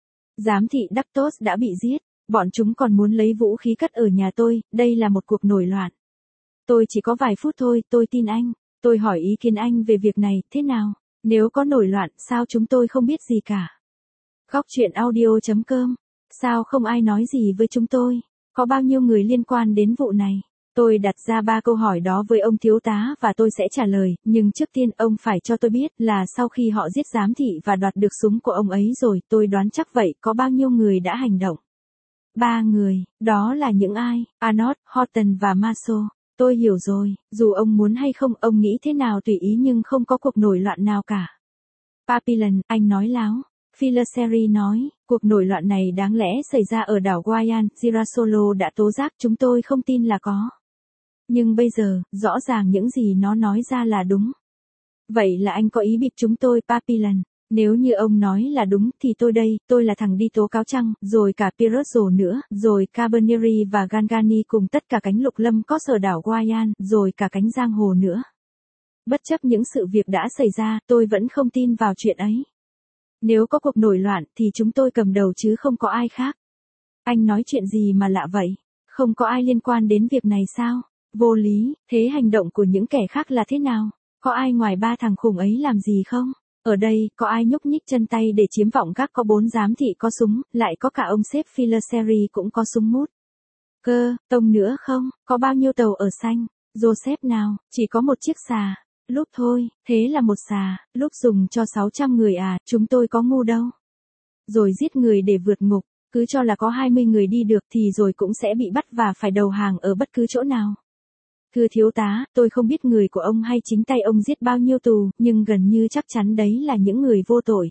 Giám thị Dactos đã bị giết, bọn chúng còn muốn lấy vũ khí cất ở nhà tôi, đây là một cuộc nổi loạn. Tôi chỉ có vài phút thôi, tôi tin anh. Tôi hỏi ý kiến anh về việc này, thế nào? Nếu có nổi loạn, sao chúng tôi không biết gì cả? Góc truyện audio chấm com. Sao không ai nói gì với chúng tôi? Có bao nhiêu người liên quan đến vụ này? Tôi đặt ra ba câu hỏi đó với ông thiếu tá và tôi sẽ trả lời, nhưng trước tiên ông phải cho tôi biết là sau khi họ giết giám thị và đoạt được súng của ông ấy rồi, tôi đoán chắc vậy, có bao nhiêu người đã hành động? Ba người, đó là những ai? Arnold, Horton và Maso. Tôi hiểu rồi, dù ông muốn hay không, ông nghĩ thế nào tùy ý nhưng không có cuộc nổi loạn nào cả. Papillon, anh nói láo. Philaseri nói, cuộc nổi loạn này đáng lẽ xảy ra ở đảo Guayan, Girasolo đã tố giác, chúng tôi không tin là có. Nhưng bây giờ, rõ ràng những gì nó nói ra là đúng. Vậy là anh có ý bịp chúng tôi, Papillon. Nếu như ông nói là đúng thì tôi đây, tôi là thằng đi tố cáo chăng, rồi cả Pirozzo nữa, rồi Carboneri và Gangani cùng tất cả cánh lục lâm có ở đảo Guayan, rồi cả cánh giang hồ nữa. Bất chấp những sự việc đã xảy ra, tôi vẫn không tin vào chuyện ấy. Nếu có cuộc nổi loạn thì chúng tôi cầm đầu chứ không có ai khác. Anh nói chuyện gì mà lạ vậy? Không có ai liên quan đến việc này sao? Vô lý, thế hành động của những kẻ khác là thế nào? Có ai ngoài ba thằng khủng ấy làm gì không? Ở đây, có ai nhúc nhích chân tay để chiếm vọng gác, có bốn giám thị có súng, lại có cả ông sếp Philaseri cũng có súng mút. Cơ, tông nữa không? Có bao nhiêu tàu ở xanh? Joseph nào? Chỉ có một chiếc xà. Lúc thôi, thế là một xà, lúc dùng cho sáu trăm người à, chúng tôi có ngu đâu. Rồi giết người để vượt ngục, cứ cho là có hai mươi người đi được thì rồi cũng sẽ bị bắt và phải đầu hàng ở bất cứ chỗ nào. Thưa thiếu tá, tôi không biết người của ông hay chính tay ông giết bao nhiêu tù, nhưng gần như chắc chắn đấy là những người vô tội.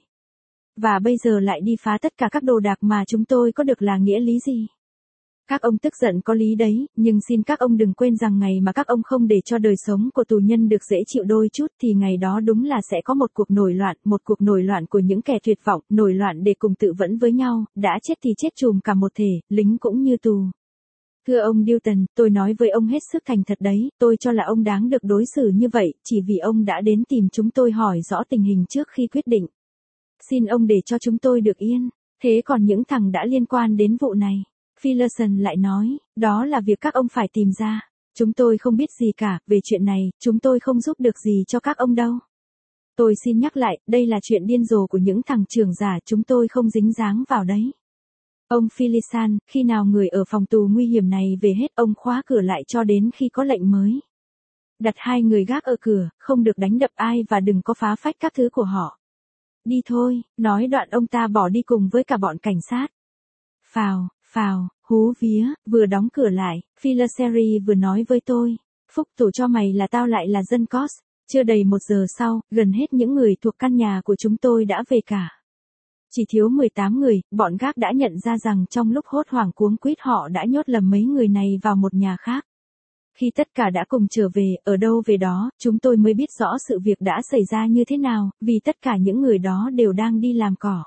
Và bây giờ lại đi phá tất cả các đồ đạc mà chúng tôi có được là nghĩa lý gì? Các ông tức giận có lý đấy, nhưng xin các ông đừng quên rằng ngày mà các ông không để cho đời sống của tù nhân được dễ chịu đôi chút thì ngày đó đúng là sẽ có một cuộc nổi loạn, một cuộc nổi loạn của những kẻ tuyệt vọng, nổi loạn để cùng tự vẫn với nhau, đã chết thì chết chùm cả một thể, lính cũng như tù. Thưa ông Newton, tôi nói với ông hết sức thành thật đấy, tôi cho là ông đáng được đối xử như vậy, chỉ vì ông đã đến tìm chúng tôi hỏi rõ tình hình trước khi quyết định. Xin ông để cho chúng tôi được yên, thế còn những thằng đã liên quan đến vụ này. Philason lại nói, đó là việc các ông phải tìm ra. Chúng tôi không biết gì cả, về chuyện này, chúng tôi không giúp được gì cho các ông đâu. Tôi xin nhắc lại, đây là chuyện điên rồ của những thằng trưởng giả, chúng tôi không dính dáng vào đấy. Ông Philisan, khi nào người ở phòng tù nguy hiểm này về hết, ông khóa cửa lại cho đến khi có lệnh mới. Đặt hai người gác ở cửa, không được đánh đập ai và đừng có phá phách các thứ của họ. Đi thôi, nói đoạn ông ta bỏ đi cùng với cả bọn cảnh sát. Phào, Phào, hú vía, vừa đóng cửa lại, Philaseri vừa nói với tôi. Phúc tổ cho mày là tao lại là dân Cos. Chưa đầy một giờ sau, gần hết những người thuộc căn nhà của chúng tôi đã về cả. Chỉ thiếu mười tám người, bọn gác đã nhận ra rằng trong lúc hốt hoảng cuống quýt họ đã nhốt lầm mấy người này vào một nhà khác. Khi tất cả đã cùng trở về, ở đâu về đó, chúng tôi mới biết rõ sự việc đã xảy ra như thế nào, vì tất cả những người đó đều đang đi làm cỏ.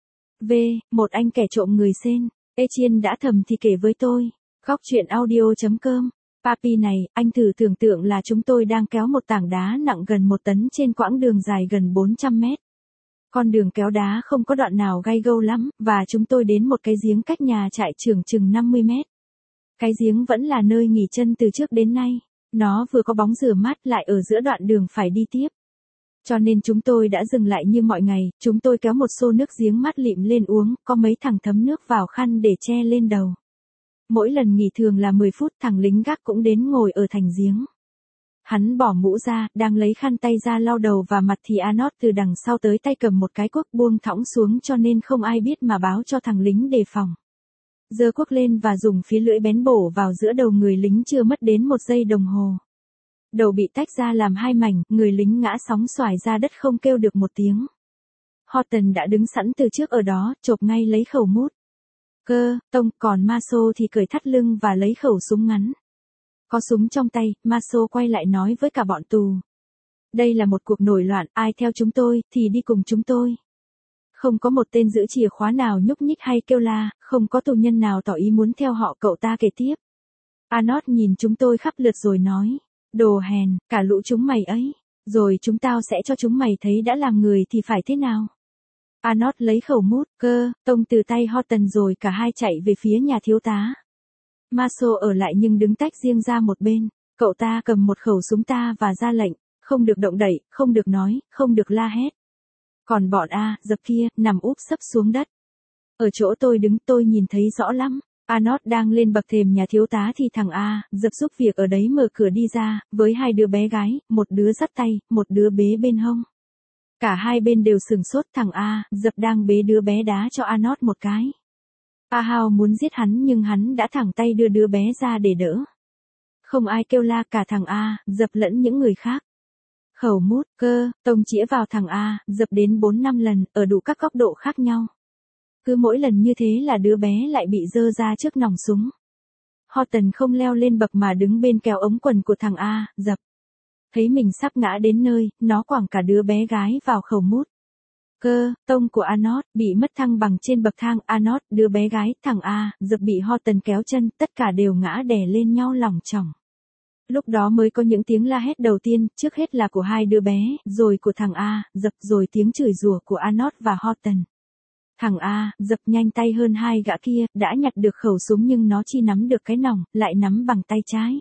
V. Một anh kẻ trộm người Sen. Etienne đã thầm thì kể với tôi. Góc chuyện audio chấm com. Papi này, anh thử tưởng tượng là chúng tôi đang kéo một tảng đá nặng gần một tấn trên quãng đường dài gần bốn trăm mét. Con đường kéo đá không có đoạn nào gay gâu lắm, và chúng tôi đến một cái giếng cách nhà trại trưởng chừng năm mươi mét. Cái giếng vẫn là nơi nghỉ chân từ trước đến nay. Nó vừa có bóng rửa mát lại ở giữa đoạn đường phải đi tiếp. Cho nên chúng tôi đã dừng lại như mọi ngày, chúng tôi kéo một xô nước giếng mát lịm lên uống, có mấy thằng thấm nước vào khăn để che lên đầu. Mỗi lần nghỉ thường là mười phút, thằng lính gác cũng đến ngồi ở thành giếng. Hắn bỏ mũ ra, đang lấy khăn tay ra lau đầu và mặt thì Arnold từ đằng sau tới tay cầm một cái cuốc buông thõng xuống cho nên không ai biết mà báo cho thằng lính đề phòng. Giơ cuốc lên và dùng phía lưỡi bén bổ vào giữa đầu người lính chưa mất đến một giây đồng hồ. Đầu bị tách ra làm hai mảnh, người lính ngã sóng xoài ra đất không kêu được một tiếng. Horton đã đứng sẵn từ trước ở đó, chộp ngay lấy khẩu mút. Cơ, tông, còn Maso thì cởi thắt lưng và lấy khẩu súng ngắn. Có súng trong tay, Maso quay lại nói với cả bọn tù. Đây là một cuộc nổi loạn, ai theo chúng tôi, thì đi cùng chúng tôi. Không có một tên giữ chìa khóa nào nhúc nhích hay kêu la, không có tù nhân nào tỏ ý muốn theo họ, cậu ta kể tiếp. Arnold nhìn chúng tôi khắp lượt rồi nói. Đồ hèn, cả lũ chúng mày ấy. Rồi chúng tao sẽ cho chúng mày thấy đã làm người thì phải thế nào. Arnold lấy khẩu mút, cơ, tông từ tay Horton rồi cả hai chạy về phía nhà thiếu tá. Maso ở lại nhưng đứng tách riêng ra một bên. Cậu ta cầm một khẩu súng ta và ra lệnh, không được động đậy, không được nói, không được la hét. Còn bọn A, dập kia, nằm úp sấp xuống đất. Ở chỗ tôi đứng tôi nhìn thấy rõ lắm. Arnold đang lên bậc thềm nhà thiếu tá thì thằng A, dập giúp việc ở đấy mở cửa đi ra, với hai đứa bé gái, một đứa dắt tay, một đứa bế bên hông. Cả hai bên đều sửng sốt, thằng A, dập đang bế đứa bé đá cho Arnold một cái. Ahao muốn giết hắn nhưng hắn đã thẳng tay đưa đứa bé ra để đỡ. Không ai kêu la, cả thằng A, dập lẫn những người khác. Khẩu mút, cơ, tông chĩa vào thằng A, dập đến bốn năm lần, ở đủ các góc độ khác nhau. Cứ mỗi lần như thế là đứa bé lại bị dơ ra trước nòng súng. Horton không leo lên bậc mà đứng bên kéo ống quần của thằng A, dập. Thấy mình sắp ngã đến nơi, nó quẳng cả đứa bé gái vào khẩu mút. Cơ, tông của Arnold, bị mất thăng bằng trên bậc thang. Arnold, đứa bé gái, thằng A, dập bị Horton kéo chân, tất cả đều ngã đè lên nhau lỏng chỏng. Lúc đó mới có những tiếng la hét đầu tiên, trước hết là của hai đứa bé, rồi của thằng A, dập, rồi tiếng chửi rủa của Arnold và Horton. Thằng A, dập nhanh tay hơn hai gã kia, đã nhặt được khẩu súng nhưng nó chỉ nắm được cái nòng, lại nắm bằng tay trái.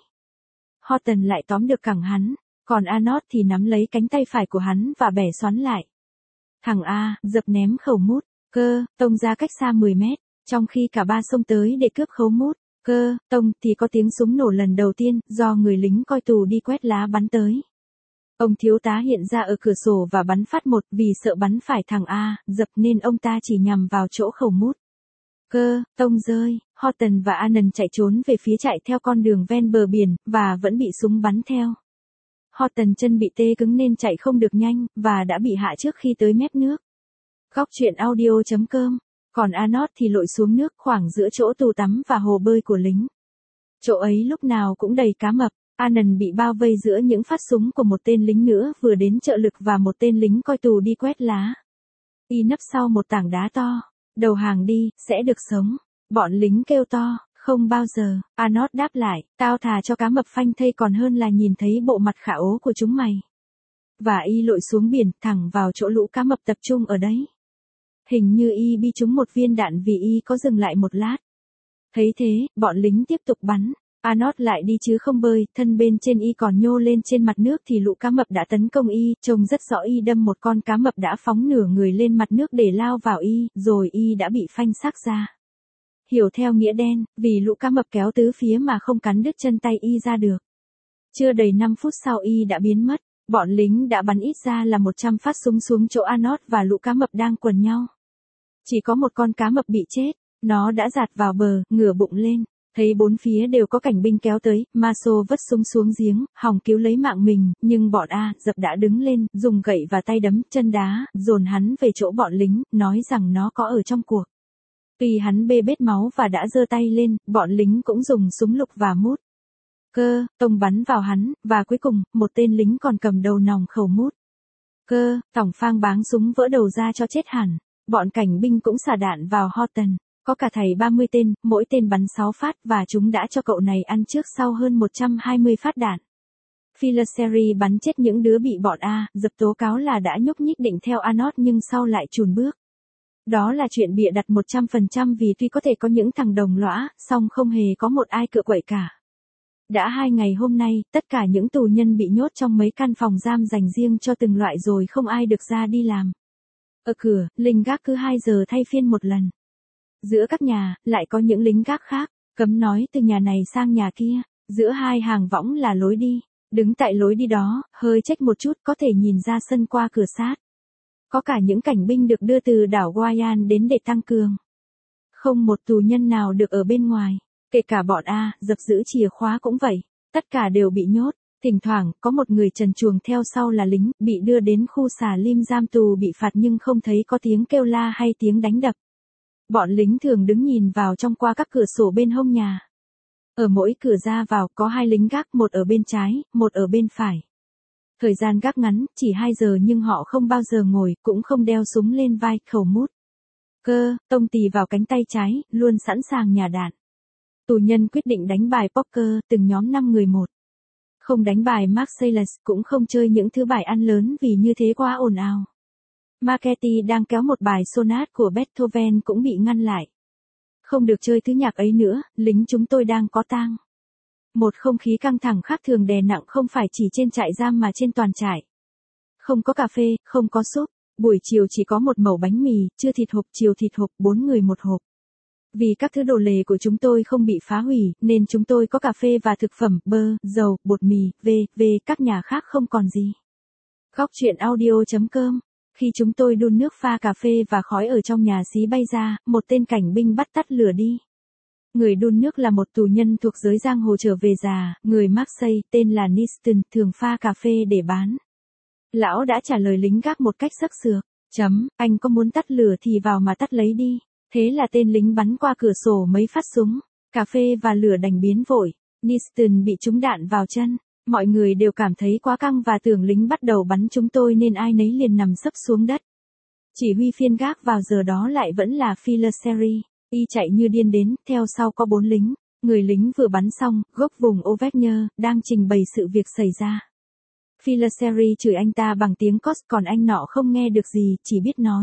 Horton lại tóm được cẳng hắn, còn Arnold thì nắm lấy cánh tay phải của hắn và bẻ xoắn lại. Thằng A, dập ném khẩu mút, cơ, tông ra cách xa mười mét, trong khi cả ba xông tới để cướp khẩu mút, cơ, tông thì có tiếng súng nổ lần đầu tiên, do người lính coi tù đi quét lá bắn tới. Ông thiếu tá hiện ra ở cửa sổ và bắn phát một, vì sợ bắn phải thằng A, dập nên ông ta chỉ nhằm vào chỗ khẩu mút. Cơ, tông rơi, Horton và Annan chạy trốn về phía chạy theo con đường ven bờ biển, và vẫn bị súng bắn theo. Horton chân bị tê cứng nên chạy không được nhanh, và đã bị hạ trước khi tới mép nước. Góc chuyện audio chấm com. Còn Arnold thì lội xuống nước khoảng giữa chỗ tù tắm và hồ bơi của lính. Chỗ ấy lúc nào cũng đầy cá mập. Annan bị bao vây giữa những phát súng của một tên lính nữa vừa đến trợ lực và một tên lính coi tù đi quét lá. Y nấp sau một tảng đá to. Đầu hàng đi, sẽ được sống. Bọn lính kêu to, không bao giờ. Arnold đáp lại, tao thà cho cá mập phanh thây còn hơn là nhìn thấy bộ mặt khả ố của chúng mày. Và Y lội xuống biển, thẳng vào chỗ lũ cá mập tập trung ở đấy. Hình như Y bị trúng một viên đạn vì Y có dừng lại một lát. Thấy thế, bọn lính tiếp tục bắn. Arnold lại đi chứ không bơi, thân bên trên Y còn nhô lên trên mặt nước thì lũ cá mập đã tấn công Y, trông rất rõ Y đâm một con cá mập đã phóng nửa người lên mặt nước để lao vào Y, rồi Y đã bị phanh xác ra. Hiểu theo nghĩa đen, vì lũ cá mập kéo tứ phía mà không cắn đứt chân tay Y ra được. Chưa đầy năm phút sau Y đã biến mất, bọn lính đã bắn ít ra là một trăm phát súng xuống chỗ Arnold và lũ cá mập đang quần nhau. Chỉ có một con cá mập bị chết, Nó đã giạt vào bờ, ngửa bụng lên. Thấy bốn phía đều có cảnh binh kéo tới, Maso vất súng xuống giếng, hòng cứu lấy mạng mình, nhưng bọn A dập đã đứng lên, dùng gậy và tay đấm, chân đá, dồn hắn về chỗ bọn lính, nói rằng nó có ở trong cuộc. Tuy hắn bê bết máu và đã giơ tay lên, bọn lính cũng dùng súng lục và mút cơ, tông bắn vào hắn, và cuối cùng, một tên lính còn cầm đầu nòng khẩu mút cơ, tỏng phang báng súng vỡ đầu ra cho chết hẳn. Bọn cảnh binh cũng xả đạn vào Horton. Có cả thầy ba mươi tên, mỗi tên bắn sáu phát và chúng đã cho cậu này ăn trước sau hơn một trăm hai mươi phát đạn. Philaseri bắn chết những đứa bị bọn A dập tố cáo là đã nhúc nhích định theo Anot nhưng sau lại chùn bước. Đó là chuyện bịa đặt một trăm phần trăm vì tuy có thể có những thằng đồng lõa, song không hề có một ai cựa quậy cả. Đã hai ngày hôm nay, tất cả những tù nhân bị nhốt trong mấy căn phòng giam dành riêng cho từng loại rồi không ai được ra đi làm. Ở cửa, lính gác cứ hai giờ thay phiên một lần. Giữa các nhà, lại có những lính gác khác, cấm nói từ nhà này sang nhà kia, giữa hai hàng võng là lối đi. Đứng tại lối đi đó, hơi chếch một chút có thể nhìn ra sân qua cửa sát. Có cả những cảnh binh được đưa từ đảo Guayan đến để tăng cường. Không một tù nhân nào được ở bên ngoài, kể cả bọn A, dập giữ chìa khóa cũng vậy, tất cả đều bị nhốt. Thỉnh thoảng, có một người trần truồng theo sau là lính, bị đưa đến khu xà lim giam tù bị phạt nhưng không thấy có tiếng kêu la hay tiếng đánh đập. Bọn lính thường đứng nhìn vào trong qua các cửa sổ bên hông nhà. Ở mỗi cửa ra vào có hai lính gác, một ở bên trái, một ở bên phải. Thời gian gác ngắn, chỉ hai giờ nhưng họ không bao giờ ngồi, cũng không đeo súng lên vai, khẩu mút cơ, tông tì vào cánh tay trái, luôn sẵn sàng nhả đạn. Tù nhân quyết định đánh bài poker, từng nhóm năm người một. Không đánh bài Marseilles, cũng không chơi những thứ bài ăn lớn vì như thế quá ồn ào. Marchetti đang kéo một bài sonat của Beethoven cũng bị ngăn lại. Không được chơi thứ nhạc ấy nữa, lính chúng tôi đang có tang. Một không khí căng thẳng khác thường đè nặng không phải chỉ trên trại giam mà trên toàn trại. Không có cà phê, không có súp, buổi chiều chỉ có một mẩu bánh mì, trưa thịt hộp, chiều thịt hộp, bốn người một hộp. Vì các thứ đồ lề của chúng tôi không bị phá hủy, nên chúng tôi có cà phê và thực phẩm, bơ, dầu, bột mì, v, v, các nhà khác không còn gì. Góc truyện audio chấm com. Khi chúng tôi đun nước pha cà phê và khói ở trong nhà xí bay ra, một tên cảnh binh bắt tắt lửa đi. Người đun nước là một tù nhân thuộc giới giang hồ trở về già, người Marseille, tên là Niston, thường pha cà phê để bán. Lão đã trả lời lính gác một cách sắc sược. Chấm, anh có muốn tắt lửa thì vào mà tắt lấy đi. Thế là tên lính bắn qua cửa sổ mấy phát súng. Cà phê và lửa đành biến vội. Niston bị trúng đạn vào chân. Mọi người đều cảm thấy quá căng và tưởng lính bắt đầu bắn chúng tôi nên ai nấy liền nằm sấp xuống đất. Chỉ huy phiên gác vào giờ đó lại vẫn là Philaseri. Y chạy như điên đến, theo sau có bốn lính. Người lính vừa bắn xong, gốc vùng Auvergne, đang trình bày sự việc xảy ra. Philaseri chửi anh ta bằng tiếng Cos, còn anh nọ không nghe được gì, chỉ biết nói.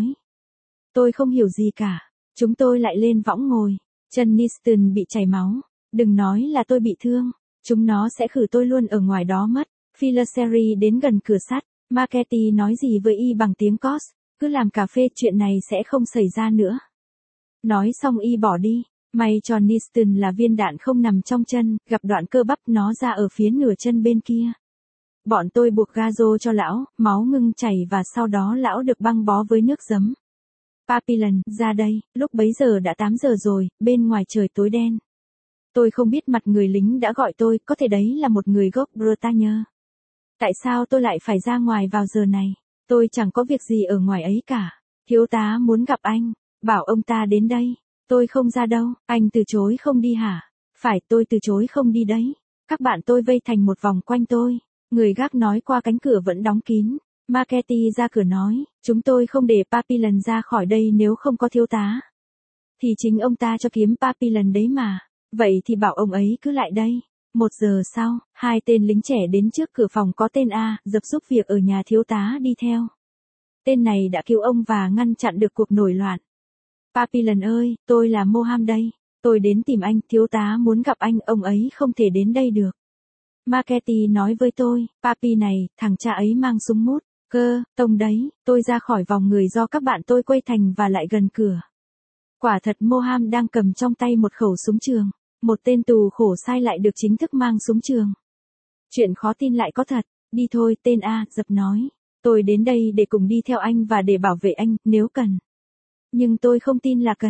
Tôi không hiểu gì cả. Chúng tôi lại lên võng ngồi. Chân Niston bị chảy máu. Đừng nói là tôi bị thương. Chúng nó sẽ khử tôi luôn ở ngoài đó mất. Philaseri đến gần cửa sắt. Marchetti nói gì với y bằng tiếng Cos. Cứ làm cà phê, chuyện này sẽ không xảy ra nữa. Nói xong y bỏ đi. May cho Niston là viên đạn không nằm trong chân, gặp đoạn cơ bắp nó ra ở phía nửa chân bên kia. Bọn tôi buộc gazo cho lão, máu ngưng chảy và sau đó lão được băng bó với nước giấm. Papillon, ra đây, lúc bấy giờ đã tám giờ rồi, bên ngoài trời tối đen. Tôi không biết mặt người lính đã gọi tôi, có thể đấy là một người gốc Bretagne. Tại sao tôi lại phải ra ngoài vào giờ này? Tôi chẳng có việc gì ở ngoài ấy cả. Thiếu tá muốn gặp anh, bảo ông ta đến đây. Tôi không ra đâu, anh từ chối không đi hả? Phải, tôi từ chối không đi đấy. Các bạn tôi vây thành một vòng quanh tôi. Người gác nói qua cánh cửa vẫn đóng kín. Marchetti ra cửa nói, chúng tôi không để Papillon ra khỏi đây nếu không có thiếu tá. Thì chính ông ta cho kiếm Papillon đấy mà. Vậy thì bảo ông ấy cứ lại đây. Một giờ sau, hai tên lính trẻ đến trước cửa phòng có tên A, dập giúp việc ở nhà thiếu tá đi theo. Tên này đã cứu ông và ngăn chặn được cuộc nổi loạn. Papillon ơi, tôi là Moham đây. Tôi đến tìm anh, thiếu tá muốn gặp anh, ông ấy không thể đến đây được. Marchetti nói với tôi, Papi này, thằng cha ấy mang súng mút cơ, tông đấy. Tôi ra khỏi vòng người do các bạn tôi quây thành và lại gần cửa. Quả thật Moham đang cầm trong tay một khẩu súng trường. Một tên tù khổ sai lại được chính thức mang súng trường. Chuyện khó tin lại có thật. Đi thôi, tên A, dập nói. Tôi đến đây để cùng đi theo anh và để bảo vệ anh, nếu cần. Nhưng tôi không tin là cần.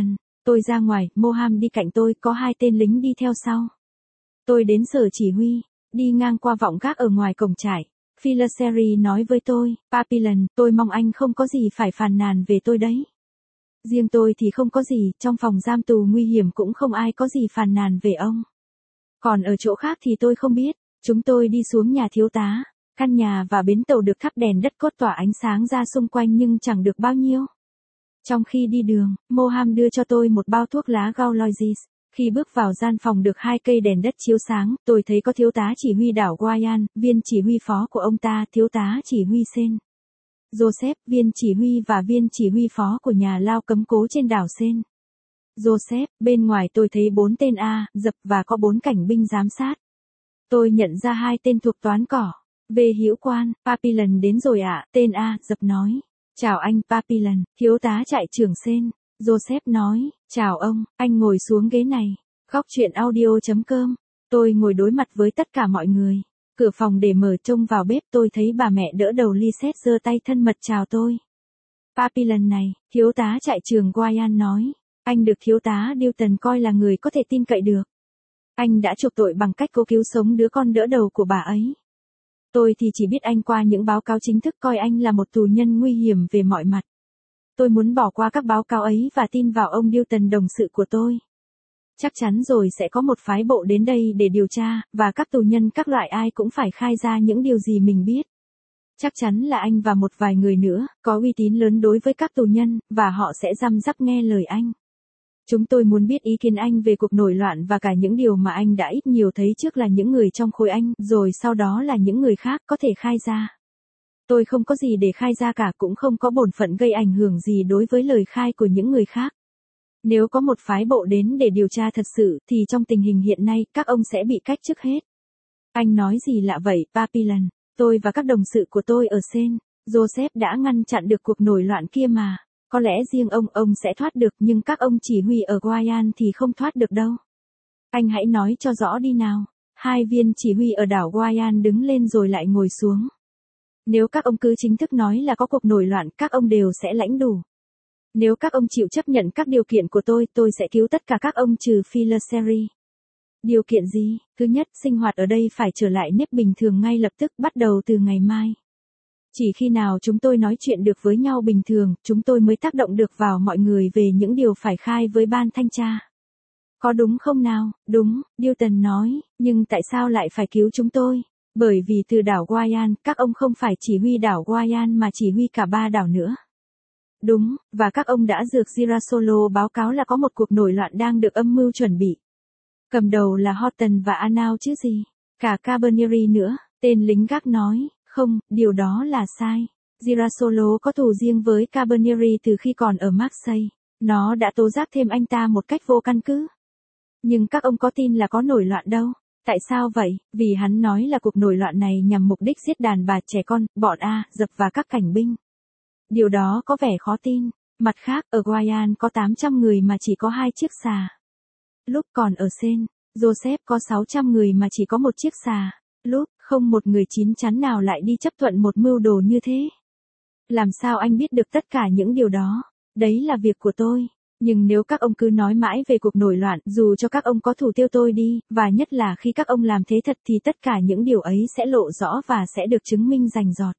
Tôi ra ngoài, Moham đi cạnh tôi, có hai tên lính đi theo sau. Tôi đến sở chỉ huy, đi ngang qua vọng gác ở ngoài cổng trại. Philaseri nói với tôi, Papillon, tôi mong anh không có gì phải phàn nàn về tôi đấy. Riêng tôi thì không có gì, trong phòng giam tù nguy hiểm cũng không ai có gì phàn nàn về ông. Còn ở chỗ khác thì tôi không biết. Chúng tôi đi xuống nhà thiếu tá. Căn nhà và bến tàu được thắp đèn đất cốt tỏa ánh sáng ra xung quanh nhưng chẳng được bao nhiêu. Trong khi đi đường, Moham đưa cho tôi một bao thuốc lá Gauloises. Khi bước vào gian phòng được hai cây đèn đất chiếu sáng, tôi thấy có thiếu tá chỉ huy đảo Guayan, viên chỉ huy phó của ông ta, thiếu tá chỉ huy Sen Joseph, viên chỉ huy và viên chỉ huy phó của nhà lao cấm cố trên đảo Sen Joseph. Bên ngoài tôi thấy bốn tên A, dập và có bốn cảnh binh giám sát. Tôi nhận ra hai tên thuộc toán cỏ. Về hữu quan, Papillon đến rồi ạ, à, tên A, dập nói. Chào anh Papillon, thiếu tá trại trưởng Sen Joseph nói, chào ông, anh ngồi xuống ghế này. Góc chuyện audio chấm com. Tôi ngồi đối mặt với tất cả mọi người. Cửa phòng để mở trông vào bếp, tôi thấy bà mẹ đỡ đầu Lisette giơ tay thân mật chào tôi. Papillon này, thiếu tá trại trưởng Guayan nói. Anh được thiếu tá Newton coi là người có thể tin cậy được. Anh đã chuộc tội bằng cách cố cứu sống đứa con đỡ đầu của bà ấy. Tôi thì chỉ biết anh qua những báo cáo chính thức coi anh là một tù nhân nguy hiểm về mọi mặt. Tôi muốn bỏ qua các báo cáo ấy và tin vào ông Newton đồng sự của tôi. Chắc chắn rồi sẽ có một phái bộ đến đây để điều tra, và các tù nhân các loại ai cũng phải khai ra những điều gì mình biết. Chắc chắn là anh và một vài người nữa, có uy tín lớn đối với các tù nhân, và họ sẽ răm rắp nghe lời anh. Chúng tôi muốn biết ý kiến anh về cuộc nổi loạn và cả những điều mà anh đã ít nhiều thấy trước là những người trong khối anh, rồi sau đó là những người khác có thể khai ra. Tôi không có gì để khai ra cả, cũng không có bổn phận gây ảnh hưởng gì đối với lời khai của những người khác. Nếu có một phái bộ đến để điều tra thật sự, thì trong tình hình hiện nay, các ông sẽ bị cách chức hết. Anh nói gì lạ vậy, Papillon? Tôi và các đồng sự của tôi ở Sen Joseph đã ngăn chặn được cuộc nổi loạn kia mà. Có lẽ riêng ông, ông sẽ thoát được, nhưng các ông chỉ huy ở Guayan thì không thoát được đâu. Anh hãy nói cho rõ đi nào. Hai viên chỉ huy ở đảo Guayan đứng lên rồi lại ngồi xuống. Nếu các ông cứ chính thức nói là có cuộc nổi loạn, các ông đều sẽ lãnh đủ. Nếu các ông chịu chấp nhận các điều kiện của tôi, tôi sẽ cứu tất cả các ông trừ Philaseri. Điều kiện gì? Thứ nhất, sinh hoạt ở đây phải trở lại nếp bình thường ngay lập tức, bắt đầu từ ngày mai. Chỉ khi nào chúng tôi nói chuyện được với nhau bình thường, chúng tôi mới tác động được vào mọi người về những điều phải khai với ban thanh tra. Có đúng không nào? Đúng, Newton nói, nhưng tại sao lại phải cứu chúng tôi? Bởi vì từ đảo Guayan, các ông không phải chỉ huy đảo Guayan mà chỉ huy cả ba đảo nữa. Đúng, và các ông đã dược Girasolo báo cáo là có một cuộc nổi loạn đang được âm mưu chuẩn bị. Cầm đầu là Horton và Anao chứ gì? Cả Carbonieri nữa, tên lính gác nói, không, điều đó là sai. Girasolo có thù riêng với Carbonieri từ khi còn ở Marseille. Nó đã tố giác thêm anh ta một cách vô căn cứ. Nhưng các ông có tin là có nổi loạn đâu. Tại sao vậy? Vì hắn nói là cuộc nổi loạn này nhằm mục đích giết đàn bà trẻ con, bọn A, dập và các cảnh binh. Điều đó có vẻ khó tin. Mặt khác, ở Guayan có tám trăm người mà chỉ có hai chiếc xà. Lúc còn ở Sen Joseph có sáu trăm người mà chỉ có một chiếc xà. Lúc, không một người chín chắn nào lại đi chấp thuận một mưu đồ như thế. Làm sao anh biết được tất cả những điều đó? Đấy là việc của tôi. Nhưng nếu các ông cứ nói mãi về cuộc nổi loạn, dù cho các ông có thủ tiêu tôi đi, và nhất là khi các ông làm thế thật thì tất cả những điều ấy sẽ lộ rõ và sẽ được chứng minh rành rọt.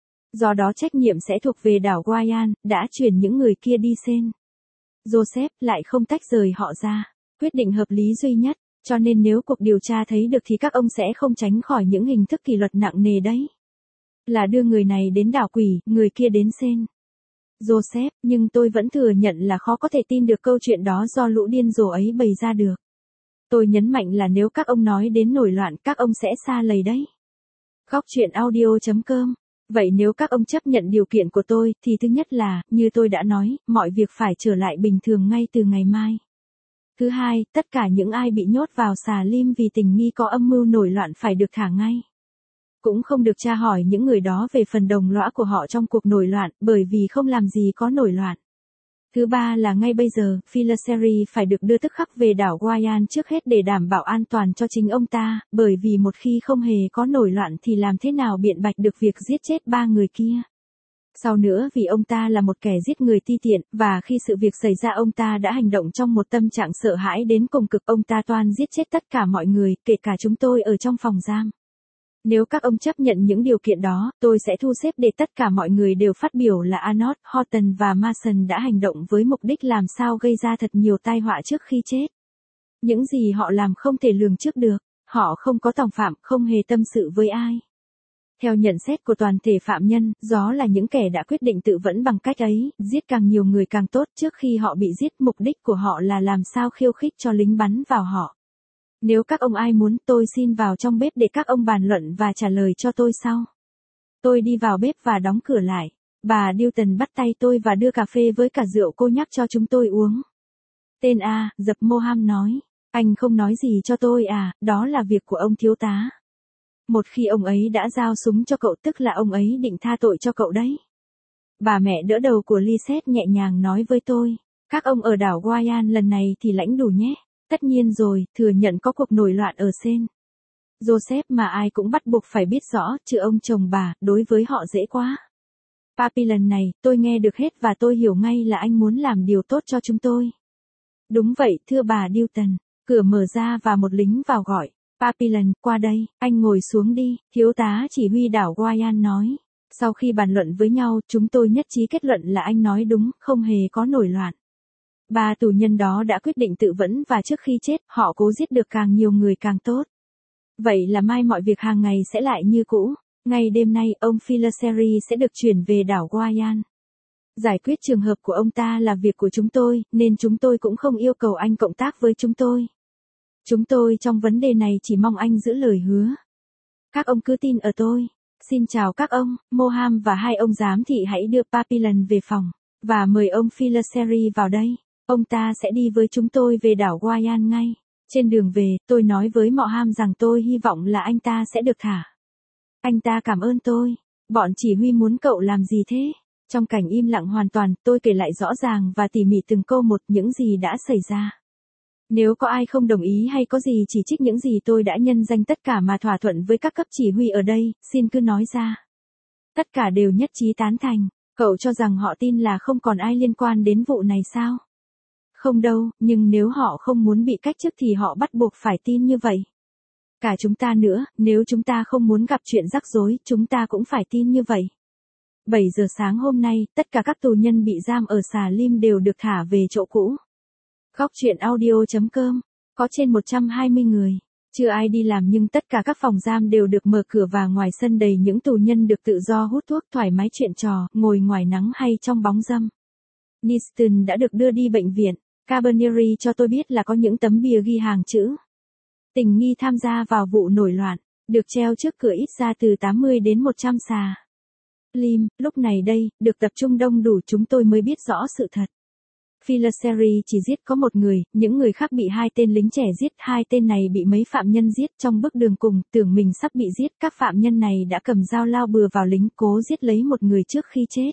Do đó trách nhiệm sẽ thuộc về đảo Guayan, đã chuyển những người kia đi Sen Joseph, lại không tách rời họ ra. Quyết định hợp lý duy nhất, cho nên nếu cuộc điều tra thấy được thì các ông sẽ không tránh khỏi những hình thức kỷ luật nặng nề đấy. Là đưa người này đến đảo quỷ, người kia đến Sen Joseph, nhưng tôi vẫn thừa nhận là khó có thể tin được câu chuyện đó do lũ điên rồ ấy bày ra được. Tôi nhấn mạnh là nếu các ông nói đến nổi loạn, các ông sẽ sa lầy đấy. Góc chuyện audio chấm com. Vậy nếu các ông chấp nhận điều kiện của tôi, thì thứ nhất là, như tôi đã nói, mọi việc phải trở lại bình thường ngay từ ngày mai. Thứ hai, tất cả những ai bị nhốt vào xà lim vì tình nghi có âm mưu nổi loạn phải được thả ngay. Cũng không được tra hỏi những người đó về phần đồng lõa của họ trong cuộc nổi loạn, bởi vì không làm gì có nổi loạn. Thứ ba là ngay bây giờ, Philaseri phải được đưa tức khắc về đảo Guayan trước hết để đảm bảo an toàn cho chính ông ta, bởi vì một khi không hề có nổi loạn thì làm thế nào biện bạch được việc giết chết ba người kia. Sau nữa vì ông ta là một kẻ giết người ti tiện, và khi sự việc xảy ra ông ta đã hành động trong một tâm trạng sợ hãi đến cùng cực. Ông ta toan giết chết tất cả mọi người, kể cả chúng tôi ở trong phòng giam. Nếu các ông chấp nhận những điều kiện đó, tôi sẽ thu xếp để tất cả mọi người đều phát biểu là Arnold, Horton và Mason đã hành động với mục đích làm sao gây ra thật nhiều tai họa trước khi chết. Những gì họ làm không thể lường trước được, họ không có tòng phạm, không hề tâm sự với ai. Theo nhận xét của toàn thể phạm nhân, đó là những kẻ đã quyết định tự vẫn bằng cách ấy, giết càng nhiều người càng tốt trước khi họ bị giết. Mục đích của họ là làm sao khiêu khích cho lính bắn vào họ. Nếu các ông ai muốn, tôi xin vào trong bếp để các ông bàn luận và trả lời cho tôi sau. Tôi đi vào bếp và đóng cửa lại. Bà Newton bắt tay tôi và đưa cà phê với cả rượu cô nhắc cho chúng tôi uống. Tên A, dập Moham nói. Anh không nói gì cho tôi à, đó là việc của ông thiếu tá. Một khi ông ấy đã giao súng cho cậu tức là ông ấy định tha tội cho cậu đấy. Bà mẹ đỡ đầu của Lisette nhẹ nhàng nói với tôi. Các ông ở đảo Guiana lần này thì lãnh đủ nhé. Tất nhiên rồi, thừa nhận có cuộc nổi loạn ở Sen. Joseph mà ai cũng bắt buộc phải biết rõ, chứ ông chồng bà, đối với họ dễ quá. Papi lần này, tôi nghe được hết và tôi hiểu ngay là anh muốn làm điều tốt cho chúng tôi. Đúng vậy, thưa bà Newton. Cửa mở ra và một lính vào gọi. Papillon, qua đây, anh ngồi xuống đi, thiếu tá chỉ huy đảo Guiana nói. Sau khi bàn luận với nhau, chúng tôi nhất trí kết luận là anh nói đúng, không hề có nổi loạn. Ba tù nhân đó đã quyết định tự vẫn và trước khi chết, họ cố giết được càng nhiều người càng tốt. Vậy là mai mọi việc hàng ngày sẽ lại như cũ. Ngay đêm nay, ông Filaceri sẽ được chuyển về đảo Guiana. Giải quyết trường hợp của ông ta là việc của chúng tôi, nên chúng tôi cũng không yêu cầu anh cộng tác với chúng tôi. Chúng tôi trong vấn đề này chỉ mong anh giữ lời hứa. Các ông cứ tin ở tôi. Xin chào các ông, Moham và hai ông giám thị hãy đưa Papillon về phòng, và mời ông Filaceri vào đây. Ông ta sẽ đi với chúng tôi về đảo Guiana ngay. Trên đường về, tôi nói với Moham rằng tôi hy vọng là anh ta sẽ được thả. Anh ta cảm ơn tôi. Bọn chỉ huy muốn cậu làm gì thế? Trong cảnh im lặng hoàn toàn, tôi kể lại rõ ràng và tỉ mỉ từng câu một những gì đã xảy ra. Nếu có ai không đồng ý hay có gì chỉ trích những gì tôi đã nhân danh tất cả mà thỏa thuận với các cấp chỉ huy ở đây, xin cứ nói ra. Tất cả đều nhất trí tán thành. Cậu cho rằng họ tin là không còn ai liên quan đến vụ này sao? Không đâu, nhưng nếu họ không muốn bị cách chức thì họ bắt buộc phải tin như vậy. Cả chúng ta nữa, nếu chúng ta không muốn gặp chuyện rắc rối, chúng ta cũng phải tin như vậy. bảy giờ sáng hôm nay, tất cả các tù nhân bị giam ở Xà Lim đều được thả về chỗ cũ. Góc truyện audio chấm com, có trên một trăm hai mươi người. Chưa ai đi làm nhưng tất cả các phòng giam đều được mở cửa và ngoài sân đầy những tù nhân được tự do hút thuốc thoải mái chuyện trò, ngồi ngoài nắng hay trong bóng râm. Niston đã được đưa đi bệnh viện. Carabinieri cho tôi biết là có những tấm bìa ghi hàng chữ. Tình nghi tham gia vào vụ nổi loạn, được treo trước cửa ít ra từ tám mươi đến một trăm xà lim. Lúc này đây, được tập trung đông đủ chúng tôi mới biết rõ sự thật. Filaceri chỉ giết có một người, những người khác bị hai tên lính trẻ giết, hai tên này bị mấy phạm nhân giết trong bước đường cùng, tưởng mình sắp bị giết, các phạm nhân này đã cầm dao lao bừa vào lính, cố giết lấy một người trước khi chết.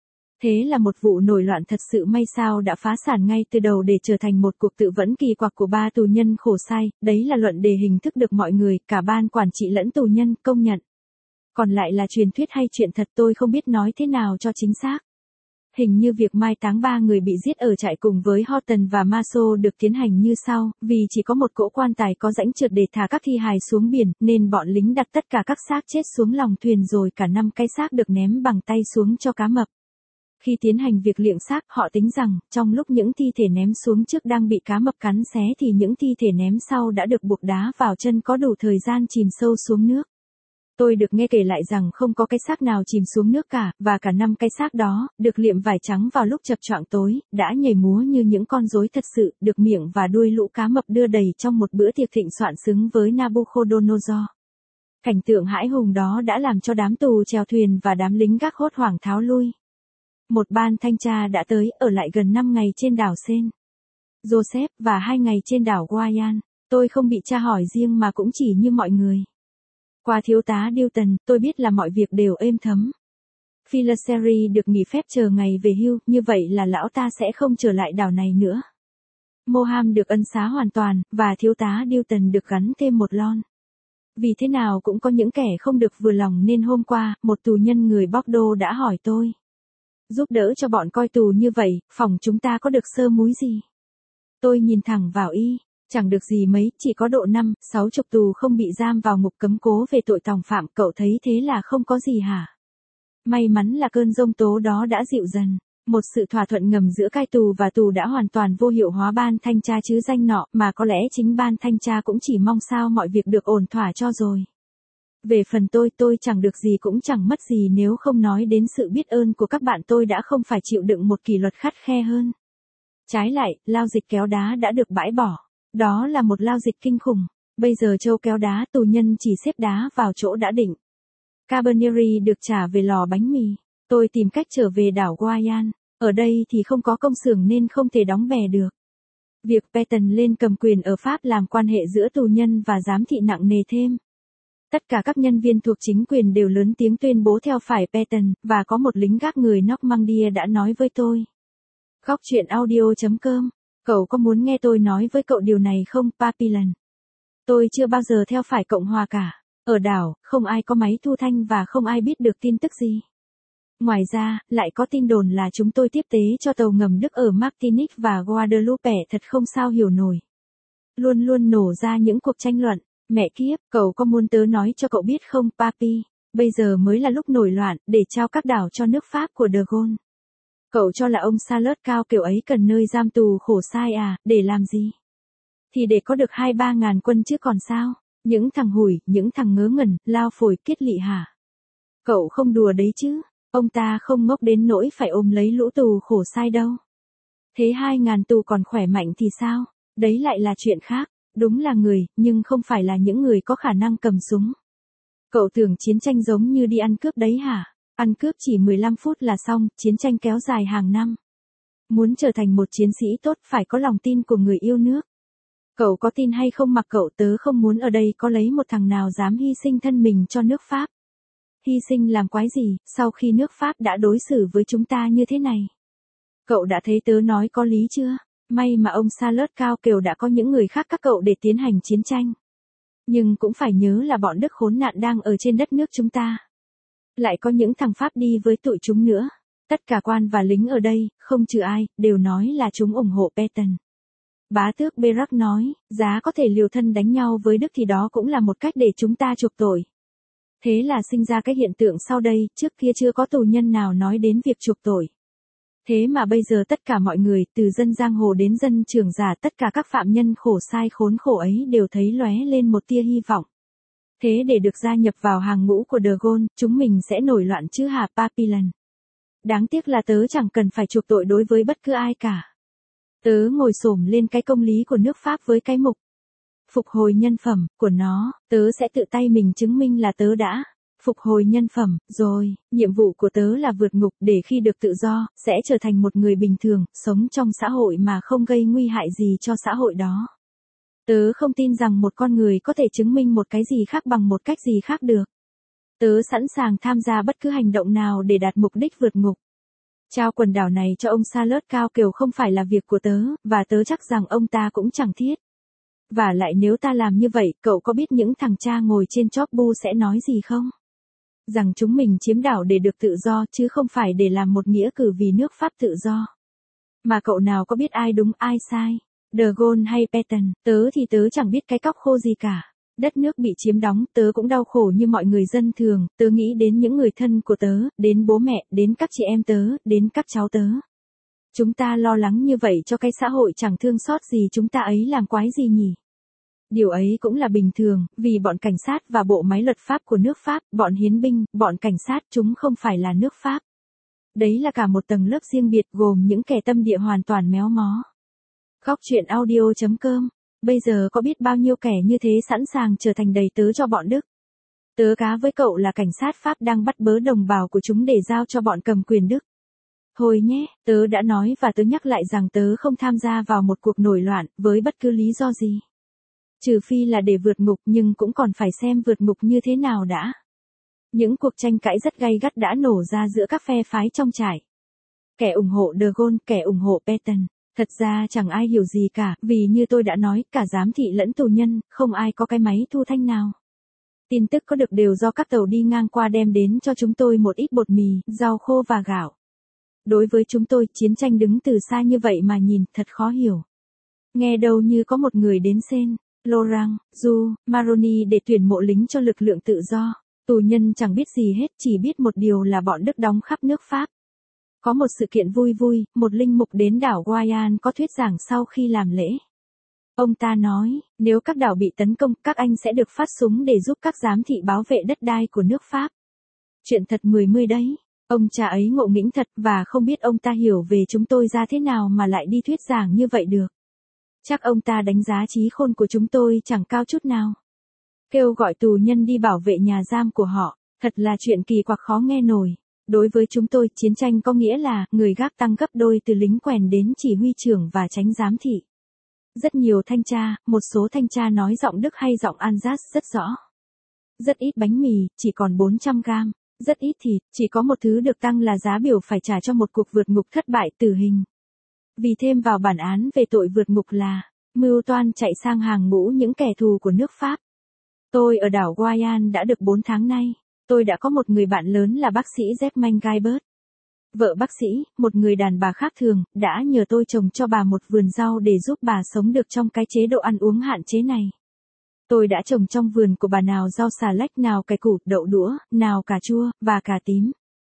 Thế là một vụ nổi loạn thật sự may sao đã phá sản ngay từ đầu để trở thành một cuộc tự vẫn kỳ quặc của ba tù nhân khổ sai, đấy là luận đề hình thức được mọi người, cả ban quản trị lẫn tù nhân, công nhận. Còn lại là truyền thuyết hay chuyện thật tôi không biết nói thế nào cho chính xác. Hình như việc mai táng ba người bị giết ở trại cùng với Horton và Maso được tiến hành như sau, vì chỉ có một cỗ quan tài có rãnh trượt để thả các thi hài xuống biển, nên bọn lính đặt tất cả các xác chết xuống lòng thuyền rồi cả năm cái xác được ném bằng tay xuống cho cá mập. Khi tiến hành việc liệng xác, họ tính rằng, trong lúc những thi thể ném xuống trước đang bị cá mập cắn xé thì những thi thể ném sau đã được buộc đá vào chân có đủ thời gian chìm sâu xuống nước. Tôi được nghe kể lại rằng không có cái xác nào chìm xuống nước cả, và cả năm cái xác đó, được liệm vải trắng vào lúc chập choạng tối, đã nhảy múa như những con rối thật sự, được miệng và đuôi lũ cá mập đưa đầy trong một bữa tiệc thịnh soạn xứng với Nabucodonosor. Cảnh tượng hãi hùng đó đã làm cho đám tù chèo thuyền và đám lính gác hốt hoảng tháo lui. Một ban thanh tra đã tới, ở lại gần năm ngày trên đảo Sen Joseph và hai ngày trên đảo Guiana. Tôi không bị tra hỏi riêng mà cũng chỉ như mọi người. Qua thiếu tá Newton, tôi biết là mọi việc đều êm thấm. Filaceri được nghỉ phép chờ ngày về hưu, như vậy là lão ta sẽ không trở lại đảo này nữa. Moham được ân xá hoàn toàn, và thiếu tá Newton được gắn thêm một lon. Vì thế nào cũng có những kẻ không được vừa lòng nên hôm qua, một tù nhân người Bordeaux đã hỏi tôi. Giúp đỡ cho bọn coi tù như vậy, phòng chúng ta có được sơ múi gì. Tôi nhìn thẳng vào y, chẳng được gì mấy, chỉ có độ năm, sáu chục tù không bị giam vào ngục cấm cố về tội tòng phạm, cậu thấy thế là không có gì hả? May mắn là cơn giông tố đó đã dịu dần. Một sự thỏa thuận ngầm giữa cai tù và tù đã hoàn toàn vô hiệu hóa ban thanh tra chứ danh nọ, mà có lẽ chính ban thanh tra cũng chỉ mong sao mọi việc được ổn thỏa cho rồi. Về phần tôi, tôi chẳng được gì cũng chẳng mất gì nếu không nói đến sự biết ơn của các bạn, tôi đã không phải chịu đựng một kỷ luật khắt khe hơn. Trái lại, lao dịch kéo đá đã được bãi bỏ. Đó là một lao dịch kinh khủng. Bây giờ châu kéo đá, tù nhân chỉ xếp đá vào chỗ đã định. Carabinieri được trả về lò bánh mì. Tôi tìm cách trở về đảo Guayan. Ở đây thì không có công xưởng nên không thể đóng bè được. Việc Pétain lên cầm quyền ở Pháp làm quan hệ giữa tù nhân và giám thị nặng nề thêm. Tất cả các nhân viên thuộc chính quyền đều lớn tiếng tuyên bố theo phải Pétain, và có một lính gác người Normandia đã nói với tôi. Góc chuyện audio chấm com. Cậu có muốn nghe tôi nói với cậu điều này không, Papillon? Tôi chưa bao giờ theo phải Cộng hòa cả. Ở đảo, không ai có máy thu thanh và không ai biết được tin tức gì. Ngoài ra, lại có tin đồn là chúng tôi tiếp tế cho tàu ngầm Đức ở Martinique và Guadeloupe, thật không sao hiểu nổi. Luôn luôn nổ ra những cuộc tranh luận. Mẹ kiếp, cậu có muốn tớ nói cho cậu biết không, Papi? Bây giờ mới là lúc nổi loạn, để trao các đảo cho nước Pháp của De Gaulle. Cậu cho là ông Charles cao kiểu ấy cần nơi giam tù khổ sai à, để làm gì? Thì để có được hai ba ngàn quân chứ còn sao? Những thằng hủi, những thằng ngớ ngẩn, lao phổi kiết lị hả? Cậu không đùa đấy chứ? Ông ta không ngốc đến nỗi phải ôm lấy lũ tù khổ sai đâu. Thế hai ngàn tù còn khỏe mạnh thì sao? Đấy lại là chuyện khác. Đúng là người, nhưng không phải là những người có khả năng cầm súng. Cậu tưởng chiến tranh giống như đi ăn cướp đấy hả? Ăn cướp chỉ mười lăm phút là xong, chiến tranh kéo dài hàng năm. Muốn trở thành một chiến sĩ tốt phải có lòng tin của người yêu nước. Cậu có tin hay không mặc cậu, tớ không muốn ở đây có lấy một thằng nào dám hy sinh thân mình cho nước Pháp. Hy sinh làm quái gì, sau khi nước Pháp đã đối xử với chúng ta như thế này. Cậu đã thấy tớ nói có lý chưa? May mà ông Charles cao kiều đã có những người khác các cậu để tiến hành chiến tranh. Nhưng cũng phải nhớ là bọn Đức khốn nạn đang ở trên đất nước chúng ta. Lại có những thằng Pháp đi với tụi chúng nữa. Tất cả quan và lính ở đây, không trừ ai, đều nói là chúng ủng hộ Pétain. Bá tước Berac nói, giá có thể liều thân đánh nhau với Đức thì đó cũng là một cách để chúng ta chuộc tội. Thế là sinh ra cái hiện tượng sau đây, trước kia chưa có tù nhân nào nói đến việc chuộc tội. Thế mà bây giờ tất cả mọi người, từ dân giang hồ đến dân trưởng giả, tất cả các phạm nhân khổ sai khốn khổ ấy đều thấy lóe lên một tia hy vọng. Thế để được gia nhập vào hàng ngũ của De Gaulle, chúng mình sẽ nổi loạn chứ hả, Papillon? Đáng tiếc là tớ chẳng cần phải chuộc tội đối với bất cứ ai cả. Tớ ngồi xổm lên cái công lý của nước Pháp với cái mục phục hồi nhân phẩm của nó, tớ sẽ tự tay mình chứng minh là tớ đã phục hồi nhân phẩm, rồi, nhiệm vụ của tớ là vượt ngục để khi được tự do, sẽ trở thành một người bình thường, sống trong xã hội mà không gây nguy hại gì cho xã hội đó. Tớ không tin rằng một con người có thể chứng minh một cái gì khác bằng một cách gì khác được. Tớ sẵn sàng tham gia bất cứ hành động nào để đạt mục đích vượt ngục. Trao quần đảo này cho ông Charles cao kiều không phải là việc của tớ, và tớ chắc rằng ông ta cũng chẳng thiết. Và lại nếu ta làm như vậy, cậu có biết những thằng cha ngồi trên chóp bu sẽ nói gì không? Rằng chúng mình chiếm đảo để được tự do, chứ không phải để làm một nghĩa cử vì nước Pháp tự do. Mà cậu nào có biết ai đúng ai sai? De Gaulle hay Pétain? Tớ thì tớ chẳng biết cái cóc khô gì cả. Đất nước bị chiếm đóng, tớ cũng đau khổ như mọi người dân thường, tớ nghĩ đến những người thân của tớ, đến bố mẹ, đến các chị em tớ, đến các cháu tớ. Chúng ta lo lắng như vậy cho cái xã hội chẳng thương xót gì chúng ta ấy làm quái gì nhỉ? Điều ấy cũng là bình thường, vì bọn cảnh sát và bộ máy luật pháp của nước Pháp, bọn hiến binh, bọn cảnh sát chúng không phải là nước Pháp. Đấy là cả một tầng lớp riêng biệt gồm những kẻ tâm địa hoàn toàn méo mó. Góc chuyện audio chấm com. Bây giờ có biết bao nhiêu kẻ như thế sẵn sàng trở thành đầy tớ cho bọn Đức. Tớ cá với cậu là cảnh sát Pháp đang bắt bớ đồng bào của chúng để giao cho bọn cầm quyền Đức. Thôi nhé, tớ đã nói và tớ nhắc lại rằng tớ không tham gia vào một cuộc nổi loạn với bất cứ lý do gì. Trừ phi là để vượt ngục, nhưng cũng còn phải xem vượt ngục như thế nào đã. Những cuộc tranh cãi rất gay gắt đã nổ ra giữa các phe phái trong trại. Kẻ ủng hộ De Gaulle, kẻ ủng hộ Pétain. Thật ra chẳng ai hiểu gì cả, vì như tôi đã nói, cả giám thị lẫn tù nhân, không ai có cái máy thu thanh nào. Tin tức có được đều do các tàu đi ngang qua đem đến cho chúng tôi một ít bột mì, rau khô và gạo. Đối với chúng tôi, chiến tranh đứng từ xa như vậy mà nhìn, thật khó hiểu. Nghe đâu như có một người đến Saint Laurent du Maroni để tuyển mộ lính cho lực lượng tự do. Tù nhân chẳng biết gì hết, chỉ biết một điều là bọn Đức đóng khắp nước Pháp. Có một sự kiện vui vui, một linh mục đến đảo Guayan có thuyết giảng sau khi làm lễ. Ông ta nói, nếu các đảo bị tấn công, các anh sẽ được phát súng để giúp các giám thị bảo vệ đất đai của nước Pháp. Chuyện thật mười mươi đấy. Ông cha ấy ngộ nghĩnh thật và không biết ông ta hiểu về chúng tôi ra thế nào mà lại đi thuyết giảng như vậy được. Chắc ông ta đánh giá trí khôn của chúng tôi chẳng cao chút nào. Kêu gọi tù nhân đi bảo vệ nhà giam của họ, thật là chuyện kỳ quặc khó nghe nổi. Đối với chúng tôi, chiến tranh có nghĩa là người gác tăng gấp đôi từ lính quèn đến chỉ huy trưởng và tránh giám thị. Rất nhiều thanh tra, một số thanh tra nói giọng Đức hay giọng Alsace rất rõ. Rất ít bánh mì, chỉ còn bốn trăm gam. Rất ít thịt, chỉ có một thứ được tăng là giá biểu phải trả cho một cuộc vượt ngục thất bại, tử hình. Vì thêm vào bản án về tội vượt ngục là mưu toan chạy sang hàng ngũ những kẻ thù của nước Pháp. Tôi ở đảo Guayan đã được bốn tháng nay. Tôi đã có một người bạn lớn là bác sĩ Zepman Guibert. Vợ bác sĩ, một người đàn bà khác thường, đã nhờ tôi trồng cho bà một vườn rau để giúp bà sống được trong cái chế độ ăn uống hạn chế này. Tôi đã trồng trong vườn của bà nào rau xà lách, nào cải củ, đậu đũa, nào cà chua, và cà tím.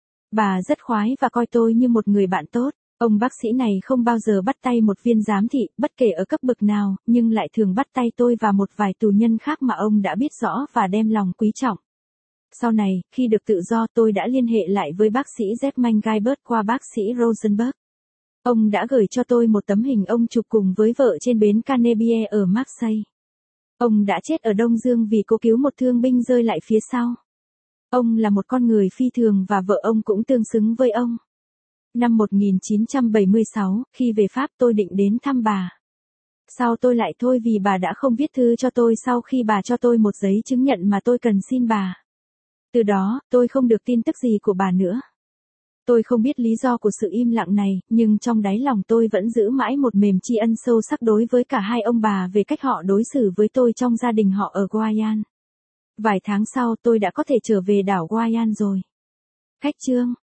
Bà rất khoái và coi tôi như một người bạn tốt. Ông bác sĩ này không bao giờ bắt tay một viên giám thị, bất kể ở cấp bậc nào, nhưng lại thường bắt tay tôi và một vài tù nhân khác mà ông đã biết rõ và đem lòng quý trọng. Sau này, khi được tự do, tôi đã liên hệ lại với bác sĩ Zepman Guibert qua bác sĩ Rosenberg. Ông đã gửi cho tôi một tấm hình ông chụp cùng với vợ trên bến Canebier ở Marseille. Ông đã chết ở Đông Dương vì cố cứu một thương binh rơi lại phía sau. Ông là một con người phi thường và vợ ông cũng tương xứng với ông. Năm một nghìn chín trăm bảy mươi sáu, khi về Pháp tôi định đến thăm bà. Sau tôi lại thôi vì bà đã không viết thư cho tôi sau khi bà cho tôi một giấy chứng nhận mà tôi cần xin bà. Từ đó, tôi không được tin tức gì của bà nữa. Tôi không biết lý do của sự im lặng này, nhưng trong đáy lòng tôi vẫn giữ mãi một mềm tri ân sâu sắc đối với cả hai ông bà về cách họ đối xử với tôi trong gia đình họ ở Guayan. Vài tháng sau tôi đã có thể trở về đảo Guayan rồi. Khách chương